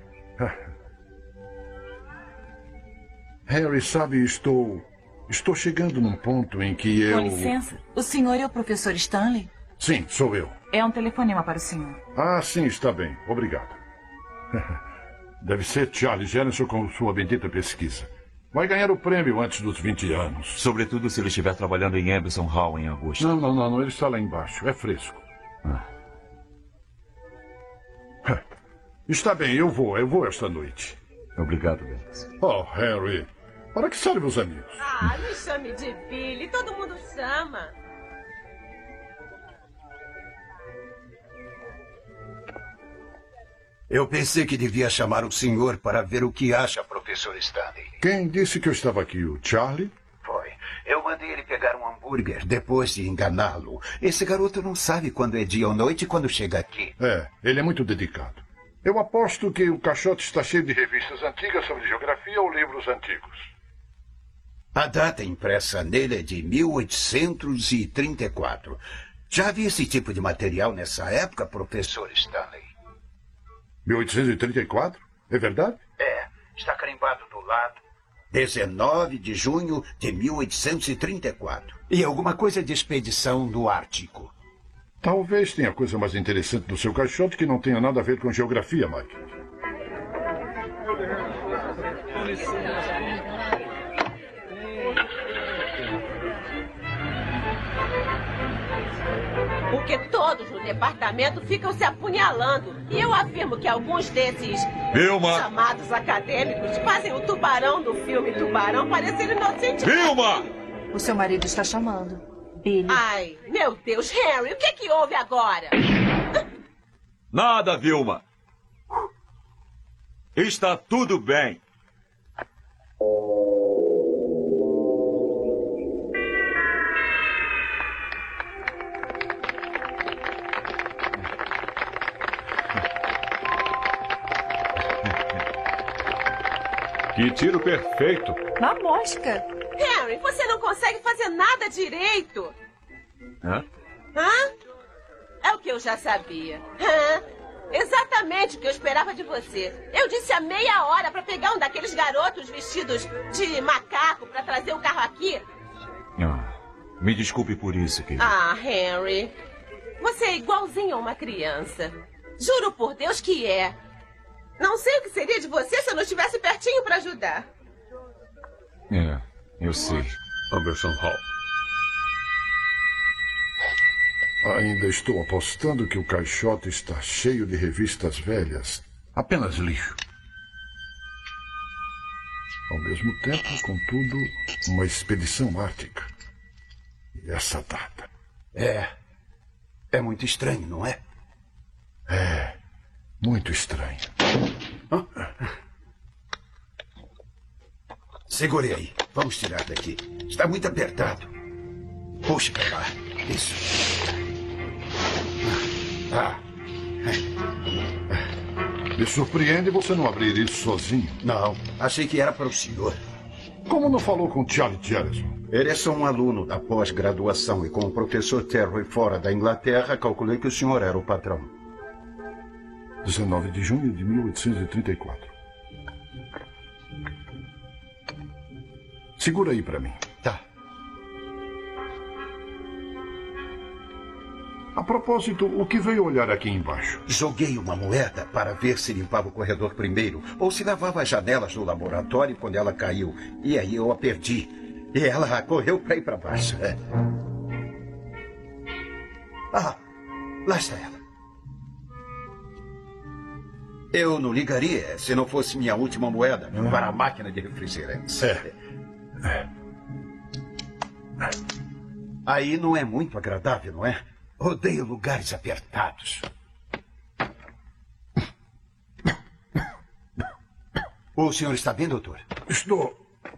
Speaker 17: Harry, sabe, estou chegando num ponto em que eu...
Speaker 2: Com licença, o senhor é o professor Stanley?
Speaker 17: Sim, sou eu.
Speaker 2: É um telefonema para o senhor.
Speaker 17: Ah, sim, está bem. Obrigado. Deve ser Charlie Jennison com sua bendita pesquisa. Vai ganhar o prêmio antes dos 20 anos.
Speaker 21: Sobretudo se ele estiver trabalhando em Emerson Hall em agosto.
Speaker 17: Não. Ele está lá embaixo. É fresco. Está bem, eu vou esta noite.
Speaker 21: Obrigado, Dex.
Speaker 17: Oh, Harry. Para que servem os amigos?
Speaker 18: Ah, me chame de Billy. Todo mundo chama.
Speaker 22: Eu pensei que devia chamar o senhor para ver o que acha, professor Stanley.
Speaker 17: Quem disse que eu estava aqui? O Charlie?
Speaker 22: Foi. Eu mandei ele pegar um hambúrguer depois de enganá-lo. Esse garoto não sabe quando é dia ou noite quando chega aqui.
Speaker 17: É, ele é muito dedicado. Eu aposto que o caixote está cheio de revistas antigas sobre geografia ou livros antigos.
Speaker 22: A data impressa nele é de 1834. Já vi esse tipo de material nessa época, professor Stanley?
Speaker 17: 1834? É verdade?
Speaker 22: É, está carimbado do lado. 19 de junho de 1834. E alguma coisa de expedição do Ártico.
Speaker 17: Talvez tenha coisa mais interessante no seu caixote que não tenha nada a ver com geografia, Mike.
Speaker 18: Porque todos no departamento ficam se apunhalando. E eu afirmo que alguns desses
Speaker 1: Vilma!
Speaker 18: chamados acadêmicos fazem o tubarão do filme Tubarão parecer inocente.
Speaker 1: Vilma!
Speaker 20: O seu marido está chamando. Billy.
Speaker 18: Ai, meu Deus, Harry, o que é que houve agora?
Speaker 21: Nada, Vilma. Está tudo bem.
Speaker 13: Que tiro perfeito.
Speaker 20: Na mosca.
Speaker 18: Harry, você não consegue fazer nada direito.
Speaker 21: Hã?
Speaker 18: Hã? É o que eu já sabia. Hã? Exatamente o que eu esperava de você. Eu disse há meia hora para pegar um daqueles garotos vestidos de macaco para trazer o carro aqui.
Speaker 21: Me desculpe por isso, querido.
Speaker 18: Ah, Henry. Você é igualzinho a uma criança. Juro por Deus que é. Não sei o que seria de você se eu não estivesse pertinho para ajudar.
Speaker 21: É, eu sei.
Speaker 17: Emerson Hall. Ainda estou apostando que o caixote está cheio de revistas velhas. Apenas lixo. Ao mesmo tempo, contudo, uma expedição ártica. E essa data?
Speaker 22: É muito estranho, não é?
Speaker 17: É, muito estranho.
Speaker 22: Segure aí. Vamos tirar daqui. Está muito apertado. Puxe para lá. Isso.
Speaker 17: Me surpreende você não abrir isso sozinho.
Speaker 22: Não, achei que era para o senhor.
Speaker 17: Como não falou com Charlie Jellison?
Speaker 22: Ele é só um aluno da pós-graduação e com o professor Terry fora da Inglaterra, calculei que o senhor era o patrão.
Speaker 17: 19 de junho de 1834. Segura aí para mim.
Speaker 22: Tá.
Speaker 17: A propósito, o que veio olhar aqui embaixo?
Speaker 22: Joguei uma moeda para ver se limpava o corredor primeiro ou se lavava as janelas do laboratório quando ela caiu. E aí eu a perdi. E ela correu para ir para baixo. Ah, lá está ela. Eu não ligaria se não fosse minha última moeda para a máquina de refrigerantes. Aí não é muito agradável, não é? Odeio lugares apertados. O senhor está bem, doutor?
Speaker 17: Estou.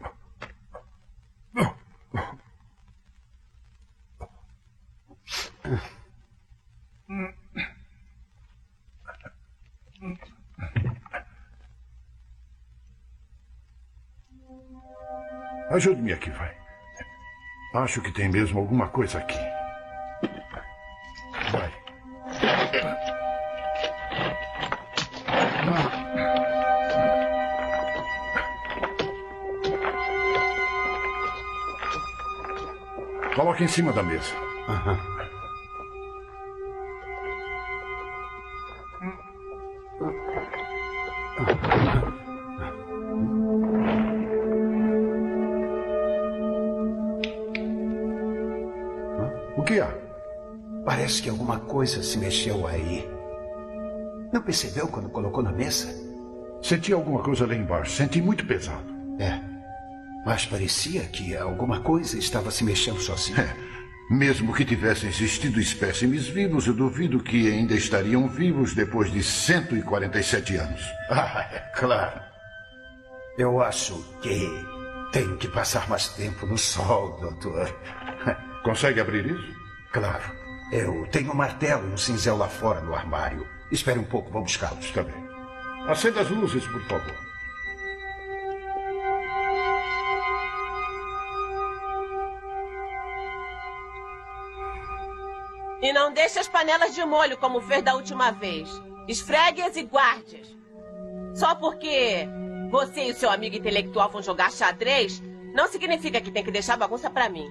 Speaker 17: Ajude-me aqui, vai. Acho que tem mesmo alguma coisa aqui. Vai. Coloque em cima da mesa. O que há?
Speaker 22: Parece que alguma coisa se mexeu aí. Não percebeu quando colocou na mesa?
Speaker 17: Senti alguma coisa lá embaixo. Senti muito pesado.
Speaker 22: Mas parecia que alguma coisa estava se mexendo sozinha.
Speaker 17: Mesmo que tivessem existido espécimes vivos, eu duvido que ainda estariam vivos depois de 147 anos.
Speaker 22: É claro. Eu acho que tenho que passar mais tempo no sol, doutor.
Speaker 17: Consegue abrir isso?
Speaker 22: Claro. Eu tenho um martelo e um cinzel lá fora no armário. Espere um pouco, vou buscá-los.
Speaker 17: Está bem. Acenda as luzes, por favor.
Speaker 18: E não deixe as panelas de molho como fez da última vez. Esfregue-as e guarde-as. Só porque você e o seu amigo intelectual vão jogar xadrez, não significa que tem que deixar a bagunça pra mim.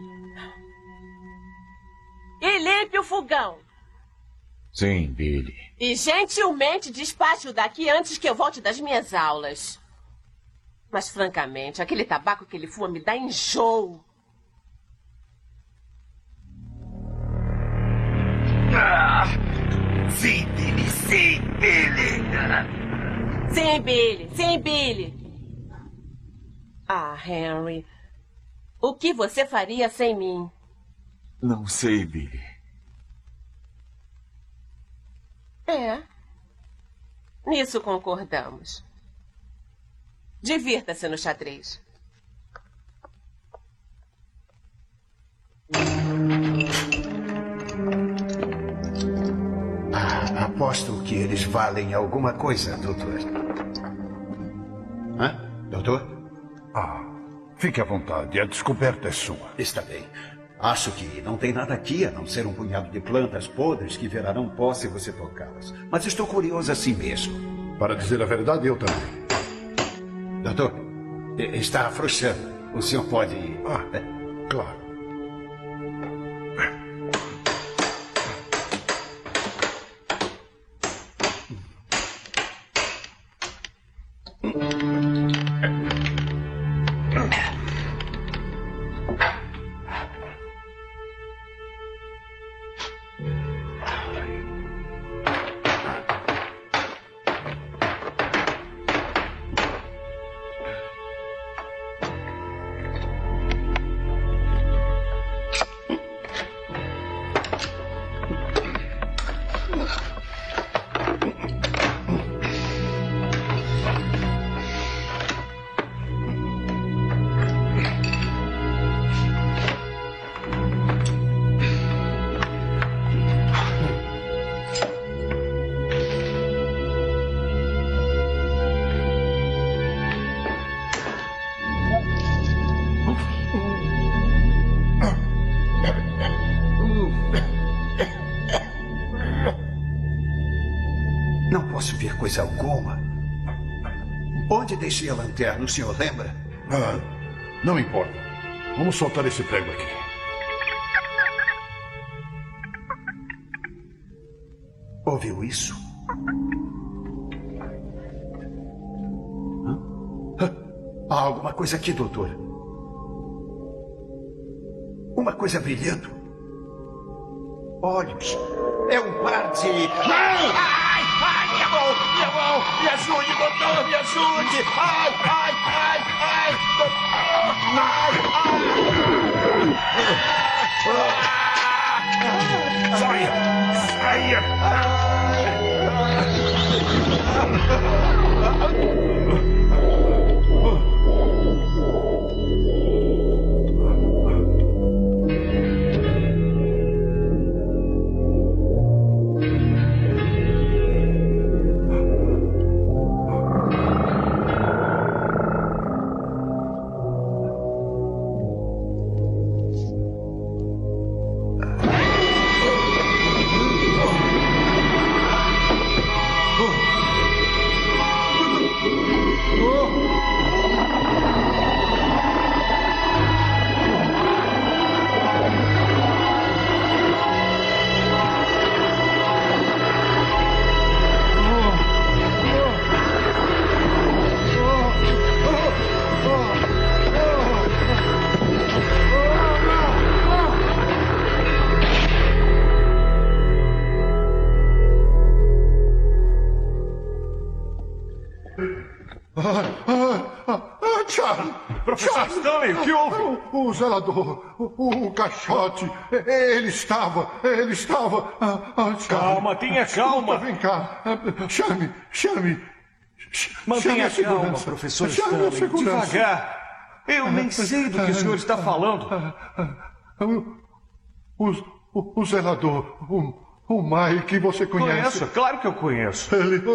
Speaker 18: E limpe o fogão.
Speaker 21: Sim, Billy.
Speaker 18: E gentilmente despache-o daqui antes que eu volte das minhas aulas. Mas, francamente, aquele tabaco que ele fuma me dá enjoo.
Speaker 12: Sim, Billy, sim, Billy.
Speaker 18: Sim, Billy, sim, Billy. Ah, Henry, o que você faria sem mim?
Speaker 21: Não sei, Billy.
Speaker 18: Nisso concordamos. Divirta-se no xadrez.
Speaker 22: Aposto que eles valem alguma coisa, doutor. Doutor?
Speaker 17: Fique à vontade. A descoberta é sua.
Speaker 22: Está bem. Acho que não tem nada aqui a não ser um punhado de plantas podres que virarão pó se você tocá-las. Mas estou curioso assim mesmo.
Speaker 17: Para dizer a verdade, eu também.
Speaker 22: Doutor, está afrouxando. O senhor pode ir.
Speaker 17: Claro.
Speaker 22: Não posso ver coisa alguma. Onde deixei a lanterna, o senhor lembra?
Speaker 17: Não importa. Vamos soltar esse prego aqui.
Speaker 22: Ouviu isso? Há alguma coisa aqui, doutor. Uma coisa brilhando. Olhos. É um par de... Não! Ai, minha mão! Minha mão! Me ajude, doutor! Me ajude! Ai, ai, ai, ai! Doutor! Ai! Saia! Saia!
Speaker 17: Charlie!
Speaker 5: Professor Stanley, o que houve?
Speaker 17: O zelador, o caixote, ele estava... Charlie.
Speaker 5: Calma, tenha calma.
Speaker 17: Vem cá, chame.
Speaker 5: Mantenha calma, professor Stanley, devagar. Eu nem sei do que o senhor está falando.
Speaker 17: O zelador, o Mike, você conhece?
Speaker 5: Conheço, claro que eu conheço.
Speaker 17: Ele...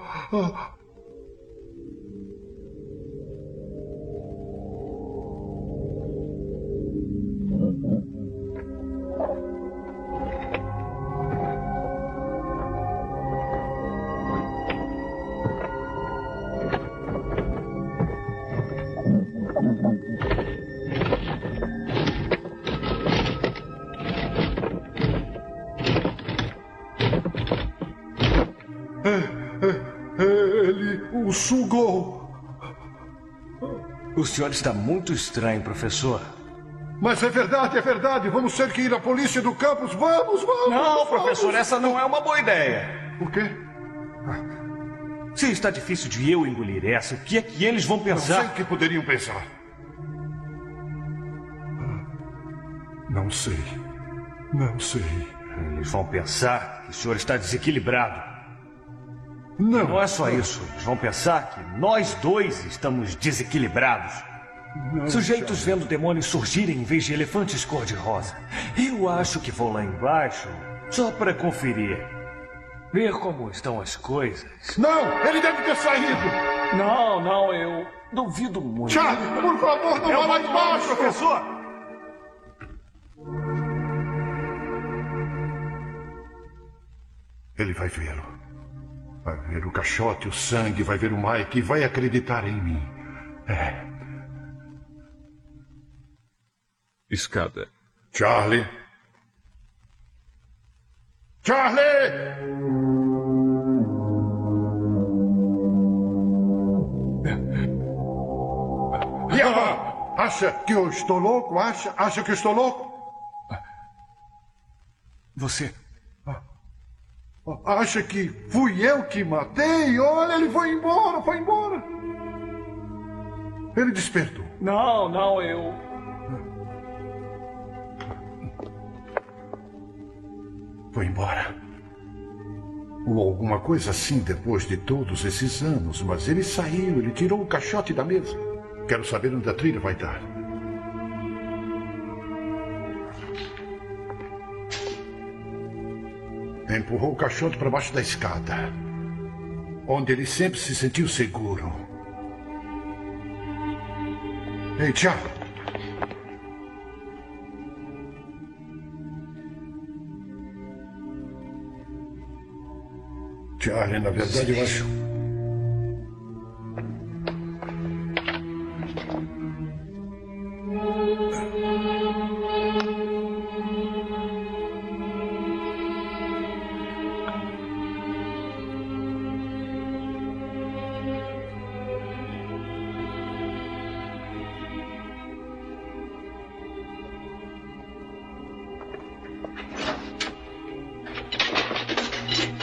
Speaker 17: Ele o sugou.
Speaker 5: O senhor está muito estranho, professor.
Speaker 17: Mas é verdade. Vamos ter que ir à polícia do campus. Vamos.
Speaker 5: Não, professor, essa não é uma boa ideia.
Speaker 17: Por quê?
Speaker 5: Se está difícil de eu engolir essa, o que é que eles vão pensar?
Speaker 17: Não sei o que poderiam pensar. Não sei.
Speaker 5: Eles vão pensar que o senhor está desequilibrado. Não é só isso. Eles vão pensar que nós dois estamos desequilibrados. Sujeitos vendo demônios surgirem em vez de elefantes cor-de-rosa. Eu acho que vou lá embaixo só para conferir. Ver como estão as coisas.
Speaker 17: Não! Ele deve ter saído!
Speaker 5: Não, eu duvido muito.
Speaker 17: Charlie, por favor, não vá lá embaixo!
Speaker 5: Professor!
Speaker 17: Ele vai vê-lo. Vai ver o caixote, o sangue, vai ver o Mike e vai acreditar em mim.
Speaker 13: Escada.
Speaker 17: Charlie! E agora? Acha que eu estou louco? Acha que eu estou louco?
Speaker 5: Você...
Speaker 17: Acha que fui eu que matei? Olha, ele foi embora. Ele despertou.
Speaker 5: Não, eu...
Speaker 17: Foi embora. Ou alguma coisa assim depois de todos esses anos. Mas ele saiu, ele tirou o caixote da mesa. Quero saber onde a trilha vai dar. Empurrou o caixote para baixo da escada, onde ele sempre se sentiu seguro. Ei, Tiago! Charlie, na verdade, eu acho...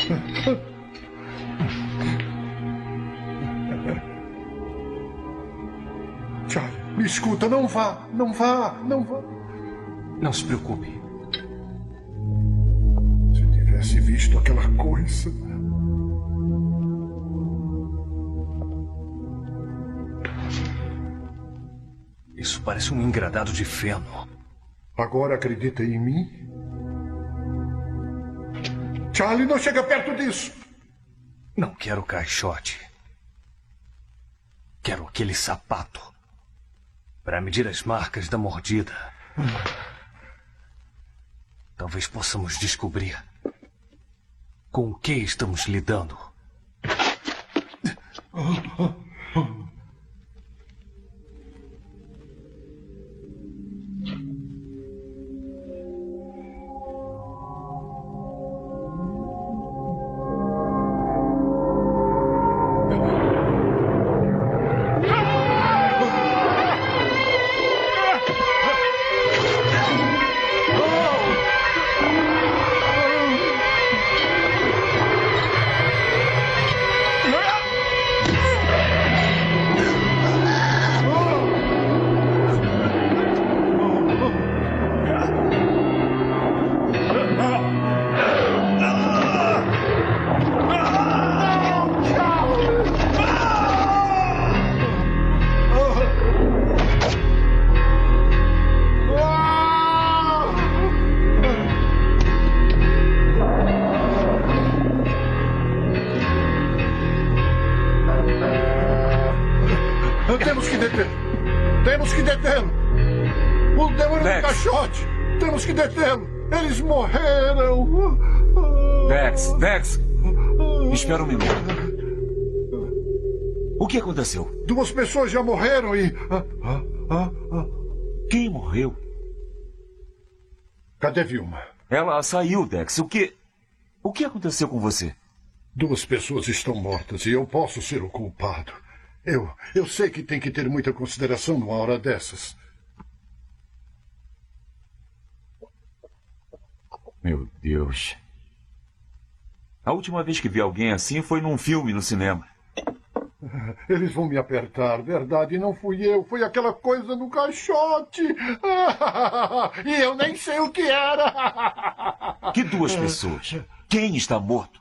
Speaker 17: Charlie, me escuta, não vá, não vá, não vá.
Speaker 5: Não se preocupe.
Speaker 17: Se tivesse visto aquela coisa.
Speaker 5: Isso parece um engradado de feno.
Speaker 17: Agora acredita em mim? Charlie, não chega perto disso.
Speaker 5: Não quero caixote. Quero aquele sapato para medir as marcas da mordida. Talvez possamos descobrir com o que estamos lidando.
Speaker 17: Temos que detê-lo. Temos que detê-lo. O demônio do caixote. Temos que detê-lo. Eles morreram.
Speaker 21: Dex. Espera um minuto. O que aconteceu?
Speaker 17: 2 pessoas já morreram e...
Speaker 21: Quem morreu?
Speaker 17: Cadê Vilma?
Speaker 21: Ela saiu, Dex. O que aconteceu com você?
Speaker 17: 2 pessoas estão mortas e eu posso ser o culpado. Eu sei que tem que ter muita consideração numa hora dessas.
Speaker 21: Meu Deus. A última vez que vi alguém assim foi num filme no cinema.
Speaker 17: Eles vão me apertar, verdade, não fui eu. Foi aquela coisa no caixote. E eu nem sei o que era.
Speaker 21: Que 2 pessoas? Quem está morto?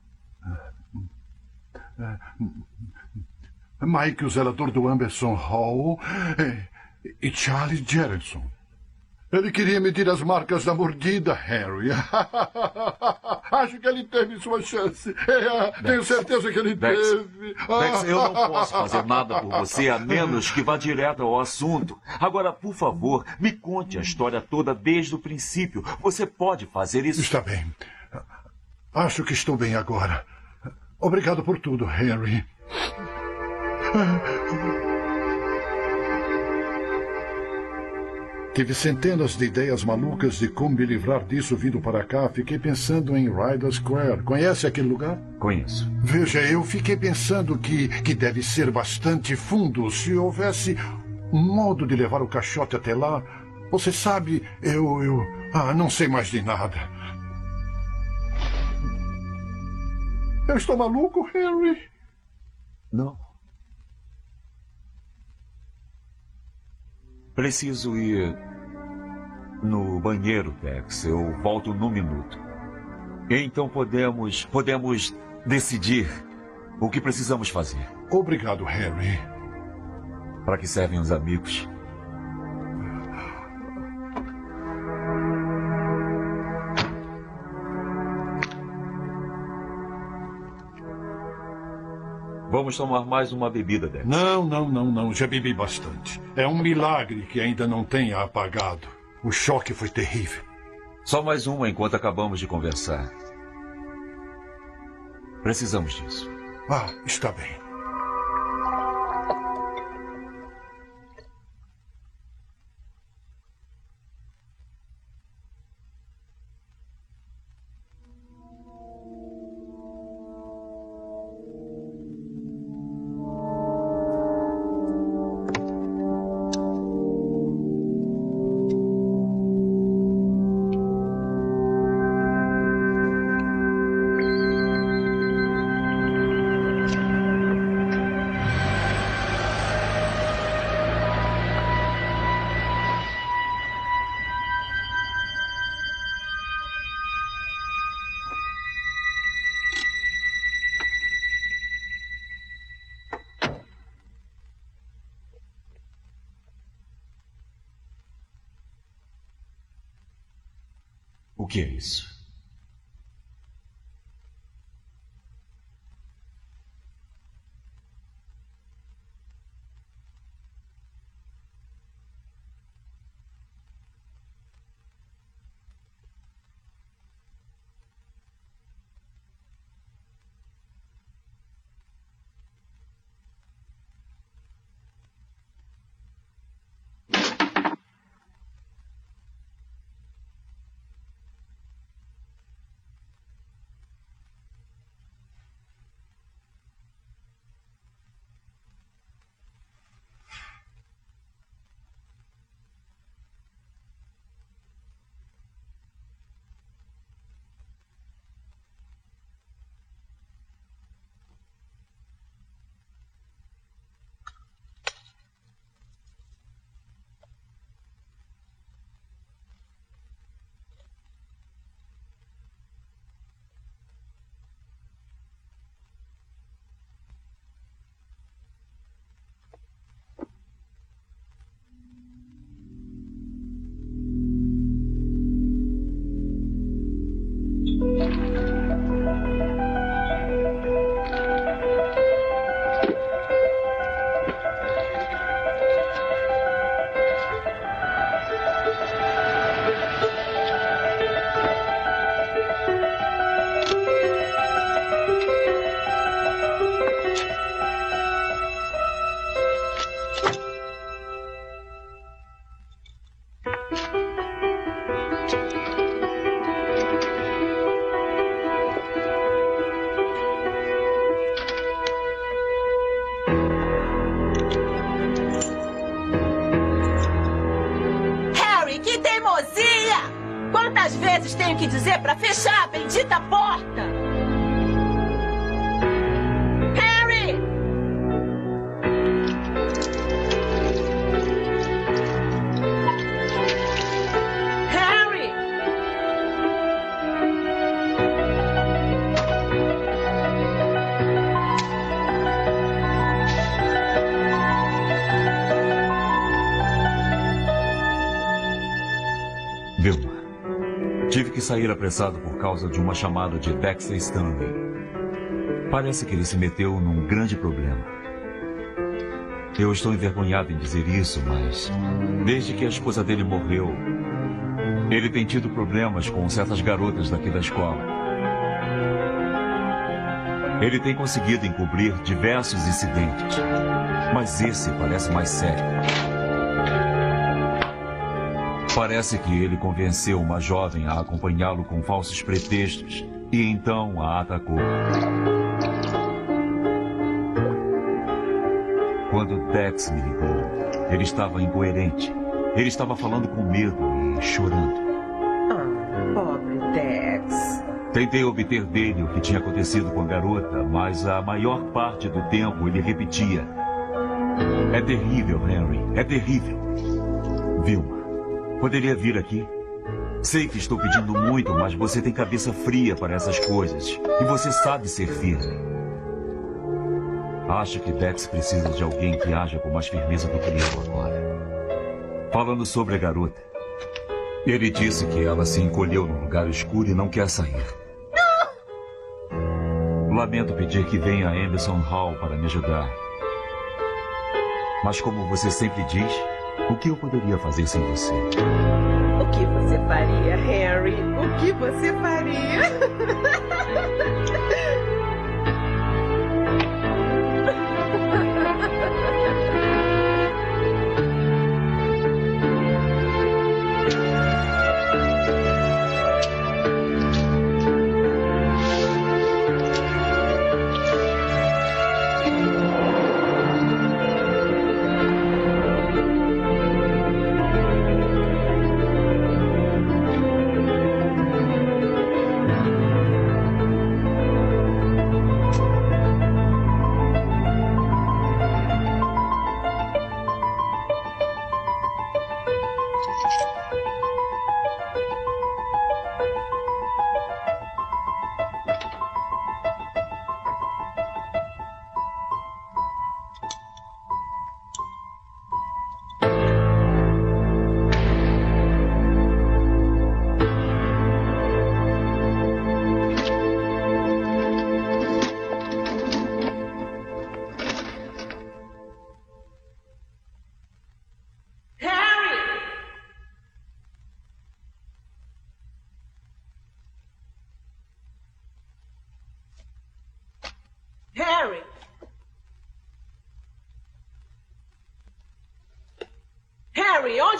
Speaker 17: Mike, o zelador do Amberson Hall, e Charlie Geraldson. Ele queria medir as marcas da mordida, Henry. Acho que ele teve sua chance. Tenho certeza que ele teve.
Speaker 21: Dex, eu não posso fazer nada por você a menos que vá direto ao assunto. Agora, por favor, me conte a história toda desde o princípio. Você pode fazer isso?
Speaker 17: Está bem. Acho que estou bem agora. Obrigado por tudo, Henry. Tive centenas de ideias malucas de como me livrar disso vindo para cá. Fiquei pensando em Ryder Square. Conhece aquele lugar?
Speaker 21: Conheço.
Speaker 17: Veja, eu fiquei pensando que deve ser bastante fundo. Se houvesse um modo de levar o caixote até lá... Você sabe, eu não sei mais de nada. Eu estou maluco, Henry?
Speaker 21: Não. Preciso ir no banheiro, Dex. Eu volto num minuto. Então podemos decidir o que precisamos fazer.
Speaker 17: Obrigado, Harry.
Speaker 21: Para que servem os amigos? Vamos tomar mais uma bebida, Dex.
Speaker 17: Não. Já bebi bastante. É um milagre que ainda não tenha apagado. O choque foi terrível.
Speaker 21: Só mais uma enquanto acabamos de conversar. Precisamos disso.
Speaker 17: Está bem.
Speaker 21: que é isso?
Speaker 18: Quantas vezes tenho que dizer para fechar a bendita porta? Harry! Harry!
Speaker 21: Vilma, tive que sair apressado por causa de uma chamada de Dexter Stanley. Parece que ele se meteu num grande problema. Eu estou envergonhado em dizer isso, mas desde que a esposa dele morreu, ele tem tido problemas com certas garotas daqui da escola. Ele tem conseguido encobrir diversos incidentes, mas esse parece mais sério. Parece que ele convenceu uma jovem a acompanhá-lo com falsos pretextos e então a atacou. Quando Dex me ligou, ele estava incoerente. Ele estava falando com medo e chorando.
Speaker 18: Pobre Dex.
Speaker 21: Tentei obter dele o que tinha acontecido com a garota, mas a maior parte do tempo ele repetia: "É terrível, Henry, é terrível." Vilma, poderia vir aqui? Sei que estou pedindo muito, mas você tem cabeça fria para essas coisas. E você sabe ser firme. Acho que Dex precisa de alguém que haja com mais firmeza do que eu agora. Falando sobre a garota, ele disse que ela se encolheu num lugar escuro e não quer sair. Lamento pedir que venha a Emerson Hall para me ajudar. Mas como você sempre diz, o que eu poderia fazer sem você?
Speaker 18: O que você faria, Harry? O que você faria?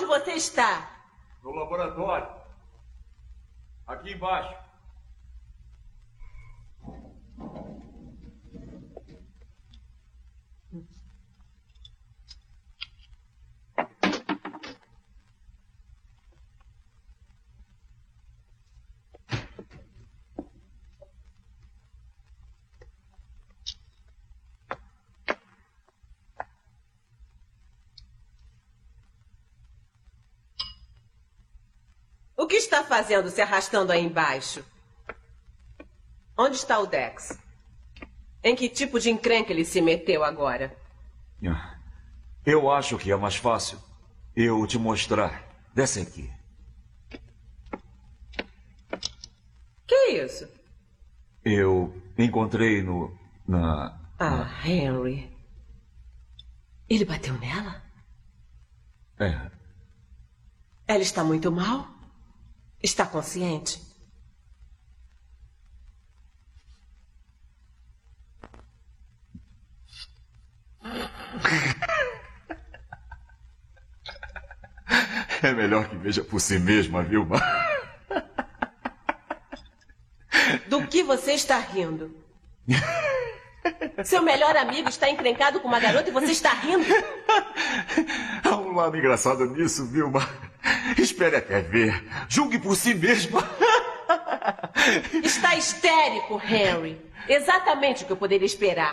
Speaker 18: você está?
Speaker 21: No laboratório. Aqui embaixo.
Speaker 18: O que está fazendo se arrastando aí embaixo? Onde está o Dex? Em que tipo de encrenca ele se meteu agora?
Speaker 21: Eu acho que é mais fácil eu te mostrar. Desce aqui.
Speaker 18: Que é isso?
Speaker 21: Eu encontrei
Speaker 18: Henry. Ele bateu nela?
Speaker 21: É.
Speaker 18: Ela está muito mal? Está consciente?
Speaker 21: É melhor que veja por si mesma, Vilma.
Speaker 18: Do que você está rindo? Seu melhor amigo está encrencado com uma garota e você está rindo?
Speaker 21: Há um lado engraçado nisso, Vilma. Espere até ver. Julgue por si mesma.
Speaker 18: Está histérico, Henry. Exatamente o que eu poderia esperar.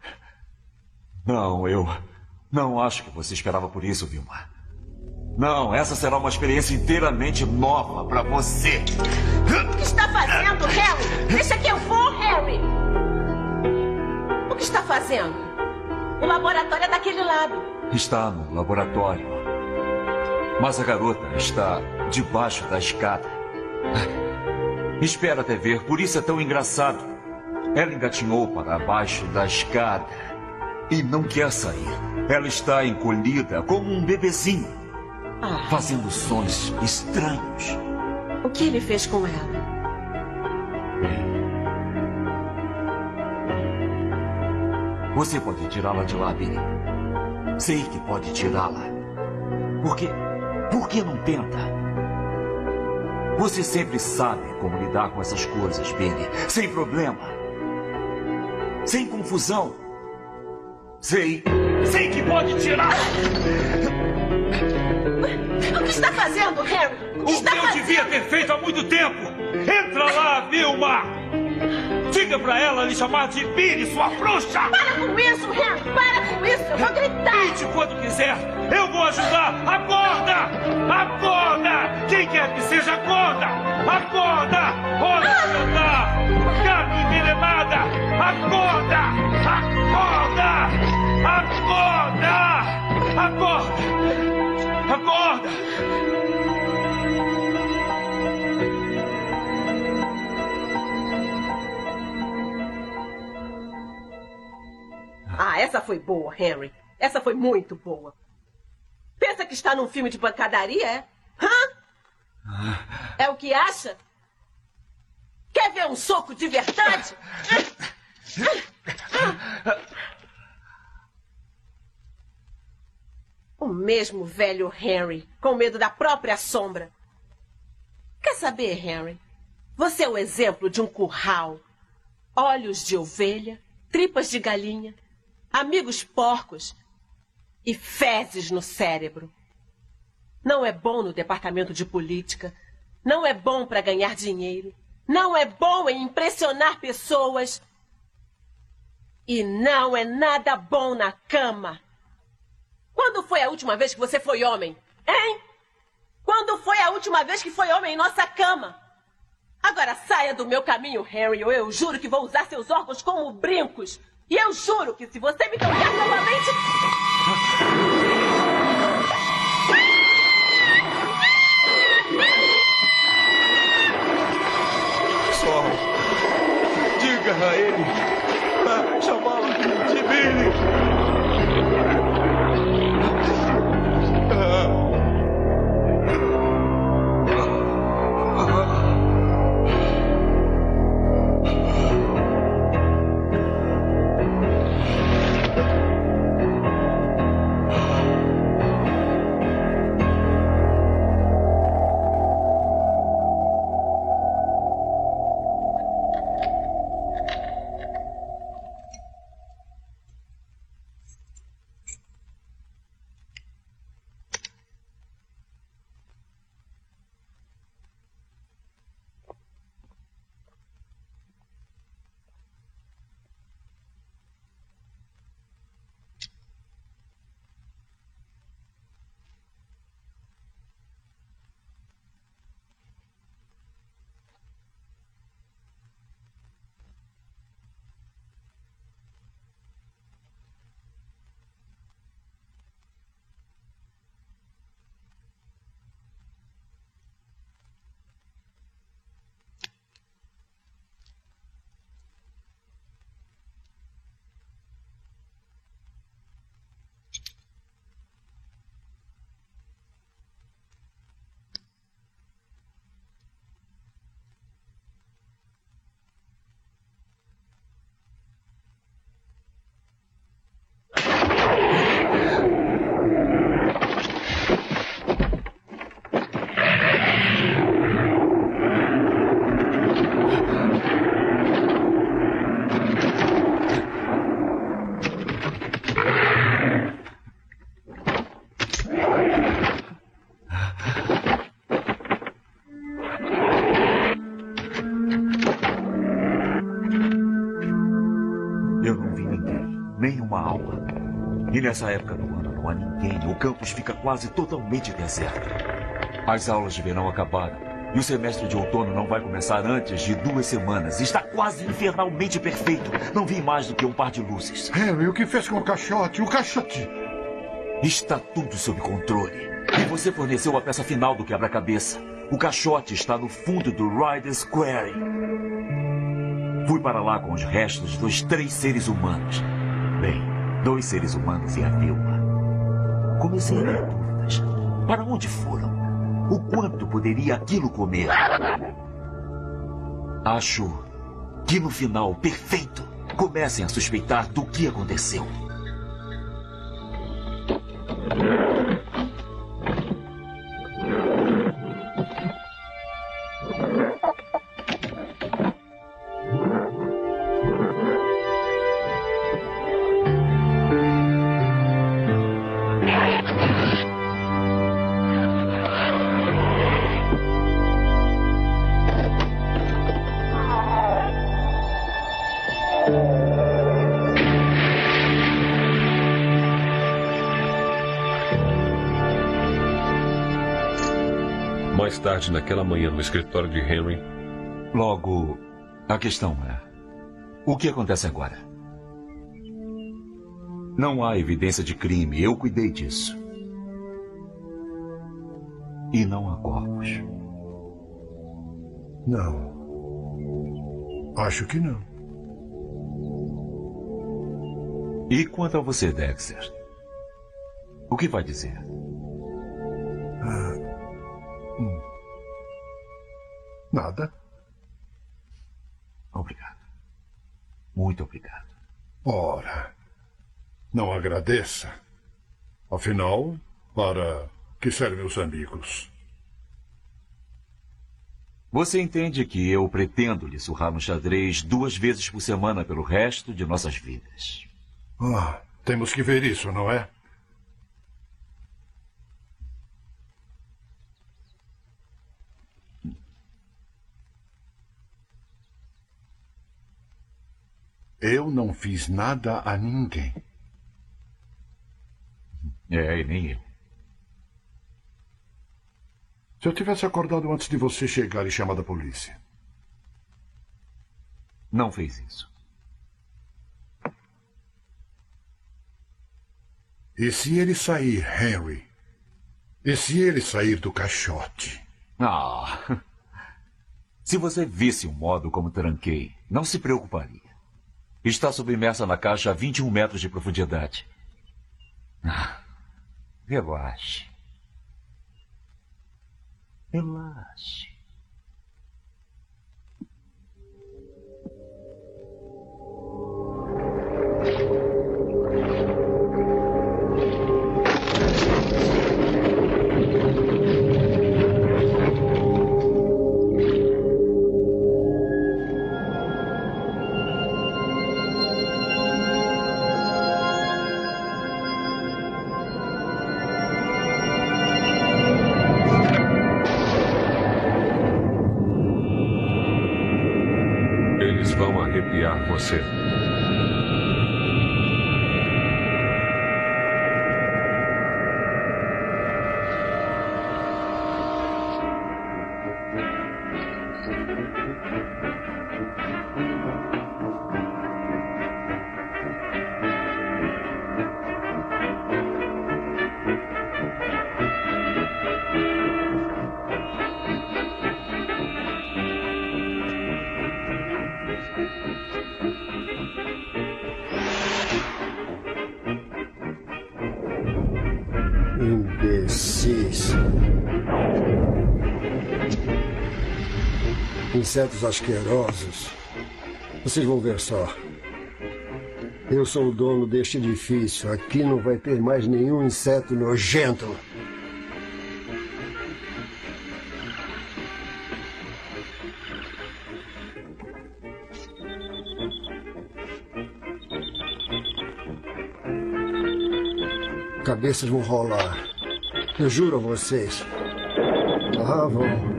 Speaker 21: Não, eu não acho que você esperava por isso, Vilma. Não, essa será uma experiência inteiramente nova para você.
Speaker 18: O que está fazendo, Harry? Deixa que eu vou, Harry. O que está fazendo? O laboratório é daquele lado.
Speaker 21: Está no laboratório. Mas a garota está debaixo da escada. Espera até ver, por isso é tão engraçado. Ela engatinhou para baixo da escada e não quer sair. Ela está encolhida como um bebezinho, fazendo sons estranhos.
Speaker 18: O que ele fez com ela?
Speaker 21: Você pode tirá-la de lá, Billy. Sei que pode tirá-la. Por que não tenta? Você sempre sabe como lidar com essas coisas, Billy. Sem problema. Sem confusão. Sei que pode tirar.
Speaker 18: O que está fazendo, Harry?
Speaker 21: O que eu devia ter feito há muito tempo. Entra lá, Vilma. Diga pra ela lhe chamar de Billy, sua bruxa.
Speaker 18: Para com isso, Harry. Para com isso. Eu vou gritar.
Speaker 21: Grite quando quiser. Eu vou ajudar. Acorda! Acorda! Quem quer que seja, acorda! Acorda! Hora de andar! Carne envenenada! Acorda! Acorda! Acorda! Acorda! Acorda!
Speaker 18: Essa foi boa, Henry. Essa foi muito boa. Pensa que está num filme de pancadaria, é? É o que acha? Quer ver um soco de verdade? O mesmo velho Henry, com medo da própria sombra. Quer saber, Henry? Você é o exemplo de um curral. Olhos de ovelha, tripas de galinha, amigos porcos e fezes no cérebro. Não é bom no departamento de política. Não é bom para ganhar dinheiro. Não é bom em impressionar pessoas. E não é nada bom na cama. Quando foi a última vez que você foi homem? Hein? Quando foi a última vez que foi homem em nossa cama? Agora saia do meu caminho, Harry, ou eu juro que vou usar seus órgãos como brincos. E eu juro que se você me tocar novamente...
Speaker 21: Só diga a ele pra chamá-lo de Billy. nem uma alma. E nessa época do ano não há ninguém. O campus fica quase totalmente deserto. As aulas de verão acabaram. E o semestre de outono não vai começar antes de 2 semanas. Está quase infernalmente perfeito. Não vi mais do que um par de luzes.
Speaker 17: Harry, o que fez com o caixote? O caixote!
Speaker 21: Está tudo sob controle. E você forneceu a peça final do quebra-cabeça. O caixote está no fundo do Ryder Square. Fui para lá com os restos dos 3 seres humanos. Bem, 2 seres humanos e a Vilma. Comecei a ter dúvidas. Para onde foram? O quanto poderia aquilo comer? Acho que no final perfeito comecem a suspeitar do que aconteceu.
Speaker 13: Mais tarde, naquela manhã, no escritório de Henry...
Speaker 21: Logo, a questão é... O que acontece agora? Não há evidência de crime. Eu cuidei disso. E não há corpos.
Speaker 17: Não. Acho que não.
Speaker 21: E quanto a você, Dexter? O que vai dizer?
Speaker 17: Nada.
Speaker 21: Obrigado. Muito obrigado.
Speaker 17: Ora, não agradeça. Afinal, para que servem os amigos?
Speaker 21: Você entende que eu pretendo lhe surrar no xadrez 2 vezes por semana pelo resto de nossas vidas.
Speaker 17: Temos que ver isso, não é? Eu não fiz nada a ninguém.
Speaker 21: E nem eu.
Speaker 17: Se eu tivesse acordado antes de você chegar e chamado a polícia.
Speaker 21: Não fez isso.
Speaker 17: E se ele sair, Henry? E se ele sair do caixote?
Speaker 21: Se você visse o modo como tranquei, não se preocuparia. Está submersa na caixa a 21 metros de profundidade. Relaxe. Relaxe.
Speaker 13: Você.
Speaker 9: Imbecis. Insetos asquerosos. Vocês vão ver só. Eu sou o dono deste edifício. Aqui não vai ter mais nenhum inseto nojento. Cabeças vão rolar. Eu juro a vocês. Vão.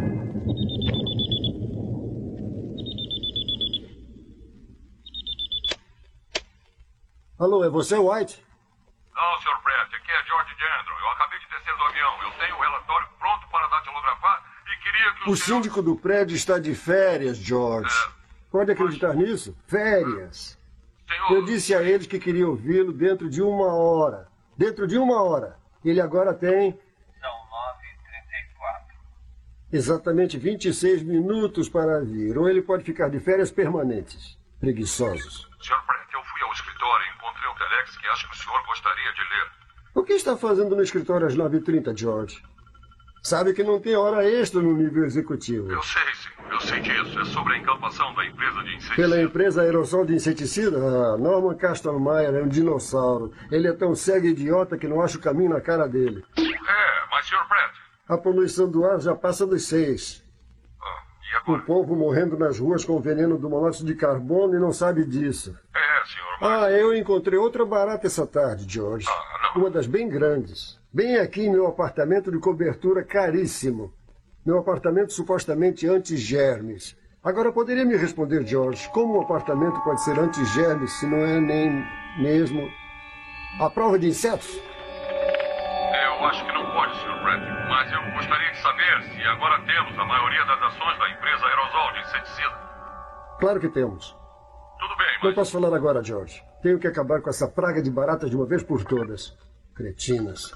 Speaker 9: Alô, é você, White?
Speaker 15: Não, Sr. Pratt, aqui é George Gendron. Eu acabei de descer do avião. Eu tenho o relatório pronto para datilografar e queria que
Speaker 9: O síndico do prédio está de férias, George. Pode acreditar nisso? Férias. Eu disse a eles que queria ouvi-lo dentro de 1 hora. Dentro de 1 hora. Ele agora tem...
Speaker 4: São 9h34.
Speaker 9: Exatamente 26 minutos para vir. Ou ele pode ficar de férias permanentes. Preguiçosos.
Speaker 15: Sr. Pratt, eu fui ao escritório e encontrei um telex que acho que o senhor gostaria de ler.
Speaker 9: O que está fazendo no escritório às 9h30, George? Sabe que não tem hora extra no nível executivo.
Speaker 15: Eu sei disso. É sobre a incampação da empresa de inseticida.
Speaker 9: Pela empresa Aerosol de inseticida? Ah, Norman Castelmeyer é um dinossauro. Ele é tão cego e idiota que não acha o caminho na cara dele.
Speaker 15: Mas Sr. Pratt...
Speaker 9: A poluição do ar já passa dos 6.
Speaker 15: E agora?
Speaker 9: O povo morrendo nas ruas com o veneno do monóxido de carbono e não sabe disso.
Speaker 15: Senhor.
Speaker 9: Eu encontrei outra barata essa tarde, George. Uma das bem grandes. Bem aqui em meu apartamento de cobertura caríssimo. Meu apartamento supostamente anti-germes. Agora, poderia me responder, George, como um apartamento pode ser anti-germes se não é nem mesmo a prova de insetos?
Speaker 15: Eu acho que não pode, Sr. Pratt. Mas eu gostaria de saber se agora temos a maioria das ações da empresa Aerosol de inseticida.
Speaker 9: Claro que temos.
Speaker 15: Tudo bem, mas...
Speaker 9: Não posso falar agora, George. Tenho que acabar com essa praga de baratas de uma vez por todas. Cretinas.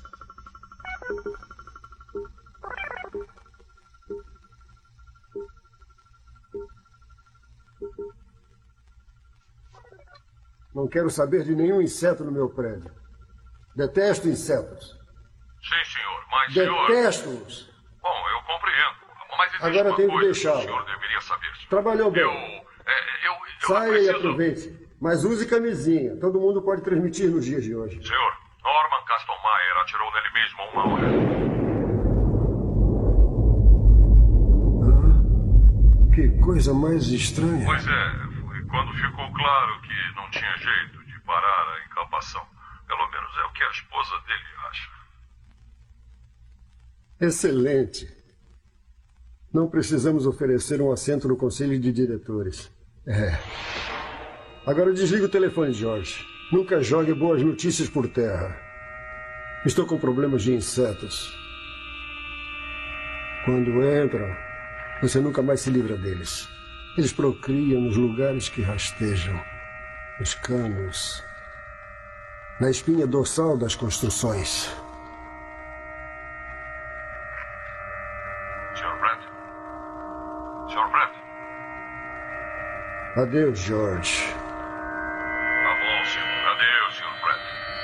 Speaker 9: Não quero saber de nenhum inseto no meu prédio. Detesto insetos.
Speaker 15: Sim, senhor, mas
Speaker 9: Detesto-os.
Speaker 15: Bom, eu compreendo. Mas existe
Speaker 9: Agora
Speaker 15: uma
Speaker 9: tenho que
Speaker 15: coisa
Speaker 9: deixá-lo.
Speaker 15: que o senhor deveria saber.
Speaker 9: Trabalhou bem. Saia e aproveite. Mas use camisinha. Todo mundo pode transmitir nos dias de hoje.
Speaker 15: Senhor, Norman Castelmeyer atirou nele mesmo há 1 hora.
Speaker 9: Que coisa mais estranha.
Speaker 15: Pois é, foi quando ficou claro que não tinha jeito de parar a incapação. Pelo menos é o que a esposa dele acha.
Speaker 9: Excelente. Não precisamos oferecer um assento no conselho de diretores. Agora desliga o telefone, George. Nunca jogue boas notícias por terra. Estou com problemas de insetos. Quando entram, você nunca mais se livra deles. Eles procriam nos lugares que rastejam, nos canos, na espinha dorsal das construções.
Speaker 15: Sr. Pratt? Sr. Pratt?
Speaker 9: Adeus, George.
Speaker 15: Tá bom, senhor. Adeus, Sr. Pratt.